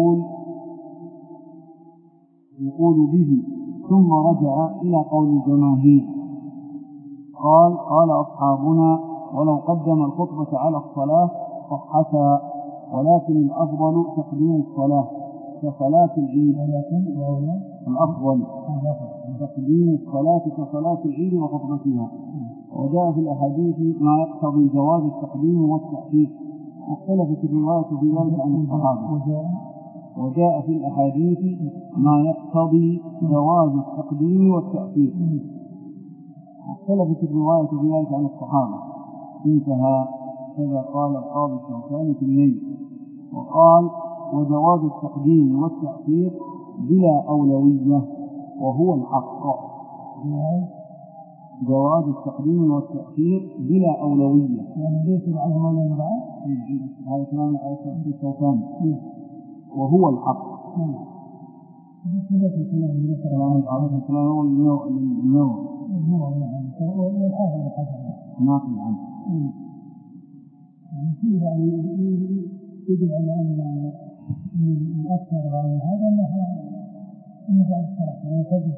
Speaker 1: يقول به ثم رجع إلى قول الجماهير. قال أصحابنا ولو قدم الخطبة على الصلاة صحتا، ولكن الأفضل تقديم الصلاة كصلاة العيد، ولكن الأفضل تقديم الصلاة كصلاة العيد وخطبتها. وجاء في الأحاديث ما يقتضي جواز التقديم والتأخير، واختلفت الرواية في ذلك عن الصحابة. وجاء في الأحاديث ما يقتضي جواز التقديم والتأخير، واختلفت الرواية في ذلك عن الصحابة. انتهى. كذا قال القاضي الشوكاني في النيل. وقال وجواز التقديم والتأخير بلا أولوية وهو الحق. جواز التقديم والتأخير بلا أولوية، يعني ليس العلم ولا الرعاة، هذا كلام الشوكاني وهو الحق. كلام هو النوع والحافظ عنه.
Speaker 2: يعني يدل على أن الأكثر عن هذا أنها أكثر من كذب.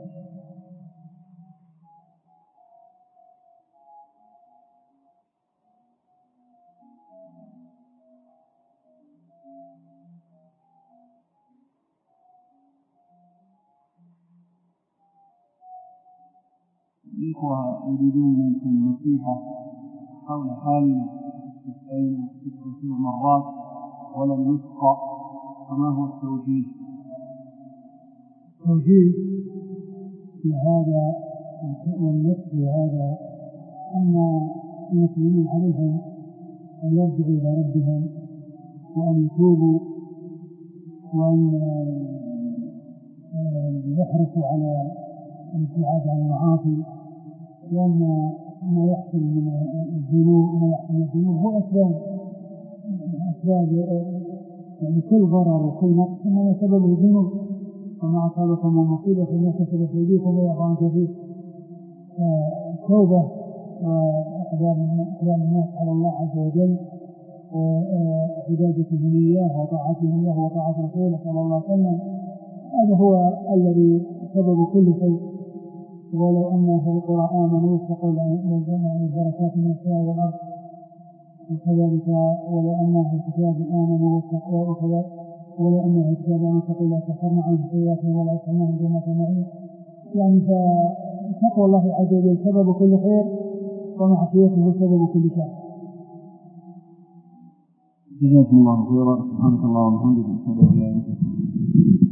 Speaker 3: الإخوة يريدون منكم نصيحة حول حالنا استفتينا 6 مرات ولم يسقى، فما هو التوجيه؟
Speaker 2: التوجيه في هذا والنصح في هذا أن المسلمين عليهم أن يرجعوا إلى ربهم وأن يتوبوا وأن يحرصوا على الابتعاد عن المعاصي، لأن ما يحصل من الذنوب هو أسباب يعني كل ضرر وكل نقص إنما سبب الذنوب، وما أصابكم من مصيبة فما كسبت أيديكم ويعفو عن كثير. التوبة وإقبال الناس على الله عز وجل وعبادته إياه وطاعته له وطاعة رسوله صلى الله عليه وسلم، هذا هو الذي سبب كل شيء. ولو أن في القرى آمنوا واتقوا لنزلنا البركات من السماء والأرض، وكذلك ولو أن في الكتاب آمنوا واتقوا ولو أن في الكتاب آمنوا واتقوا لكفرنا عنهم سيئاتهم ولا أدخلناهم جنات النعيم. يعني فتقوى الله عز وجل سبب كل خير ومعصيته سبب كل شر.
Speaker 3: جزاكم الله خيرا. سبحانك اللهم وبحمدك.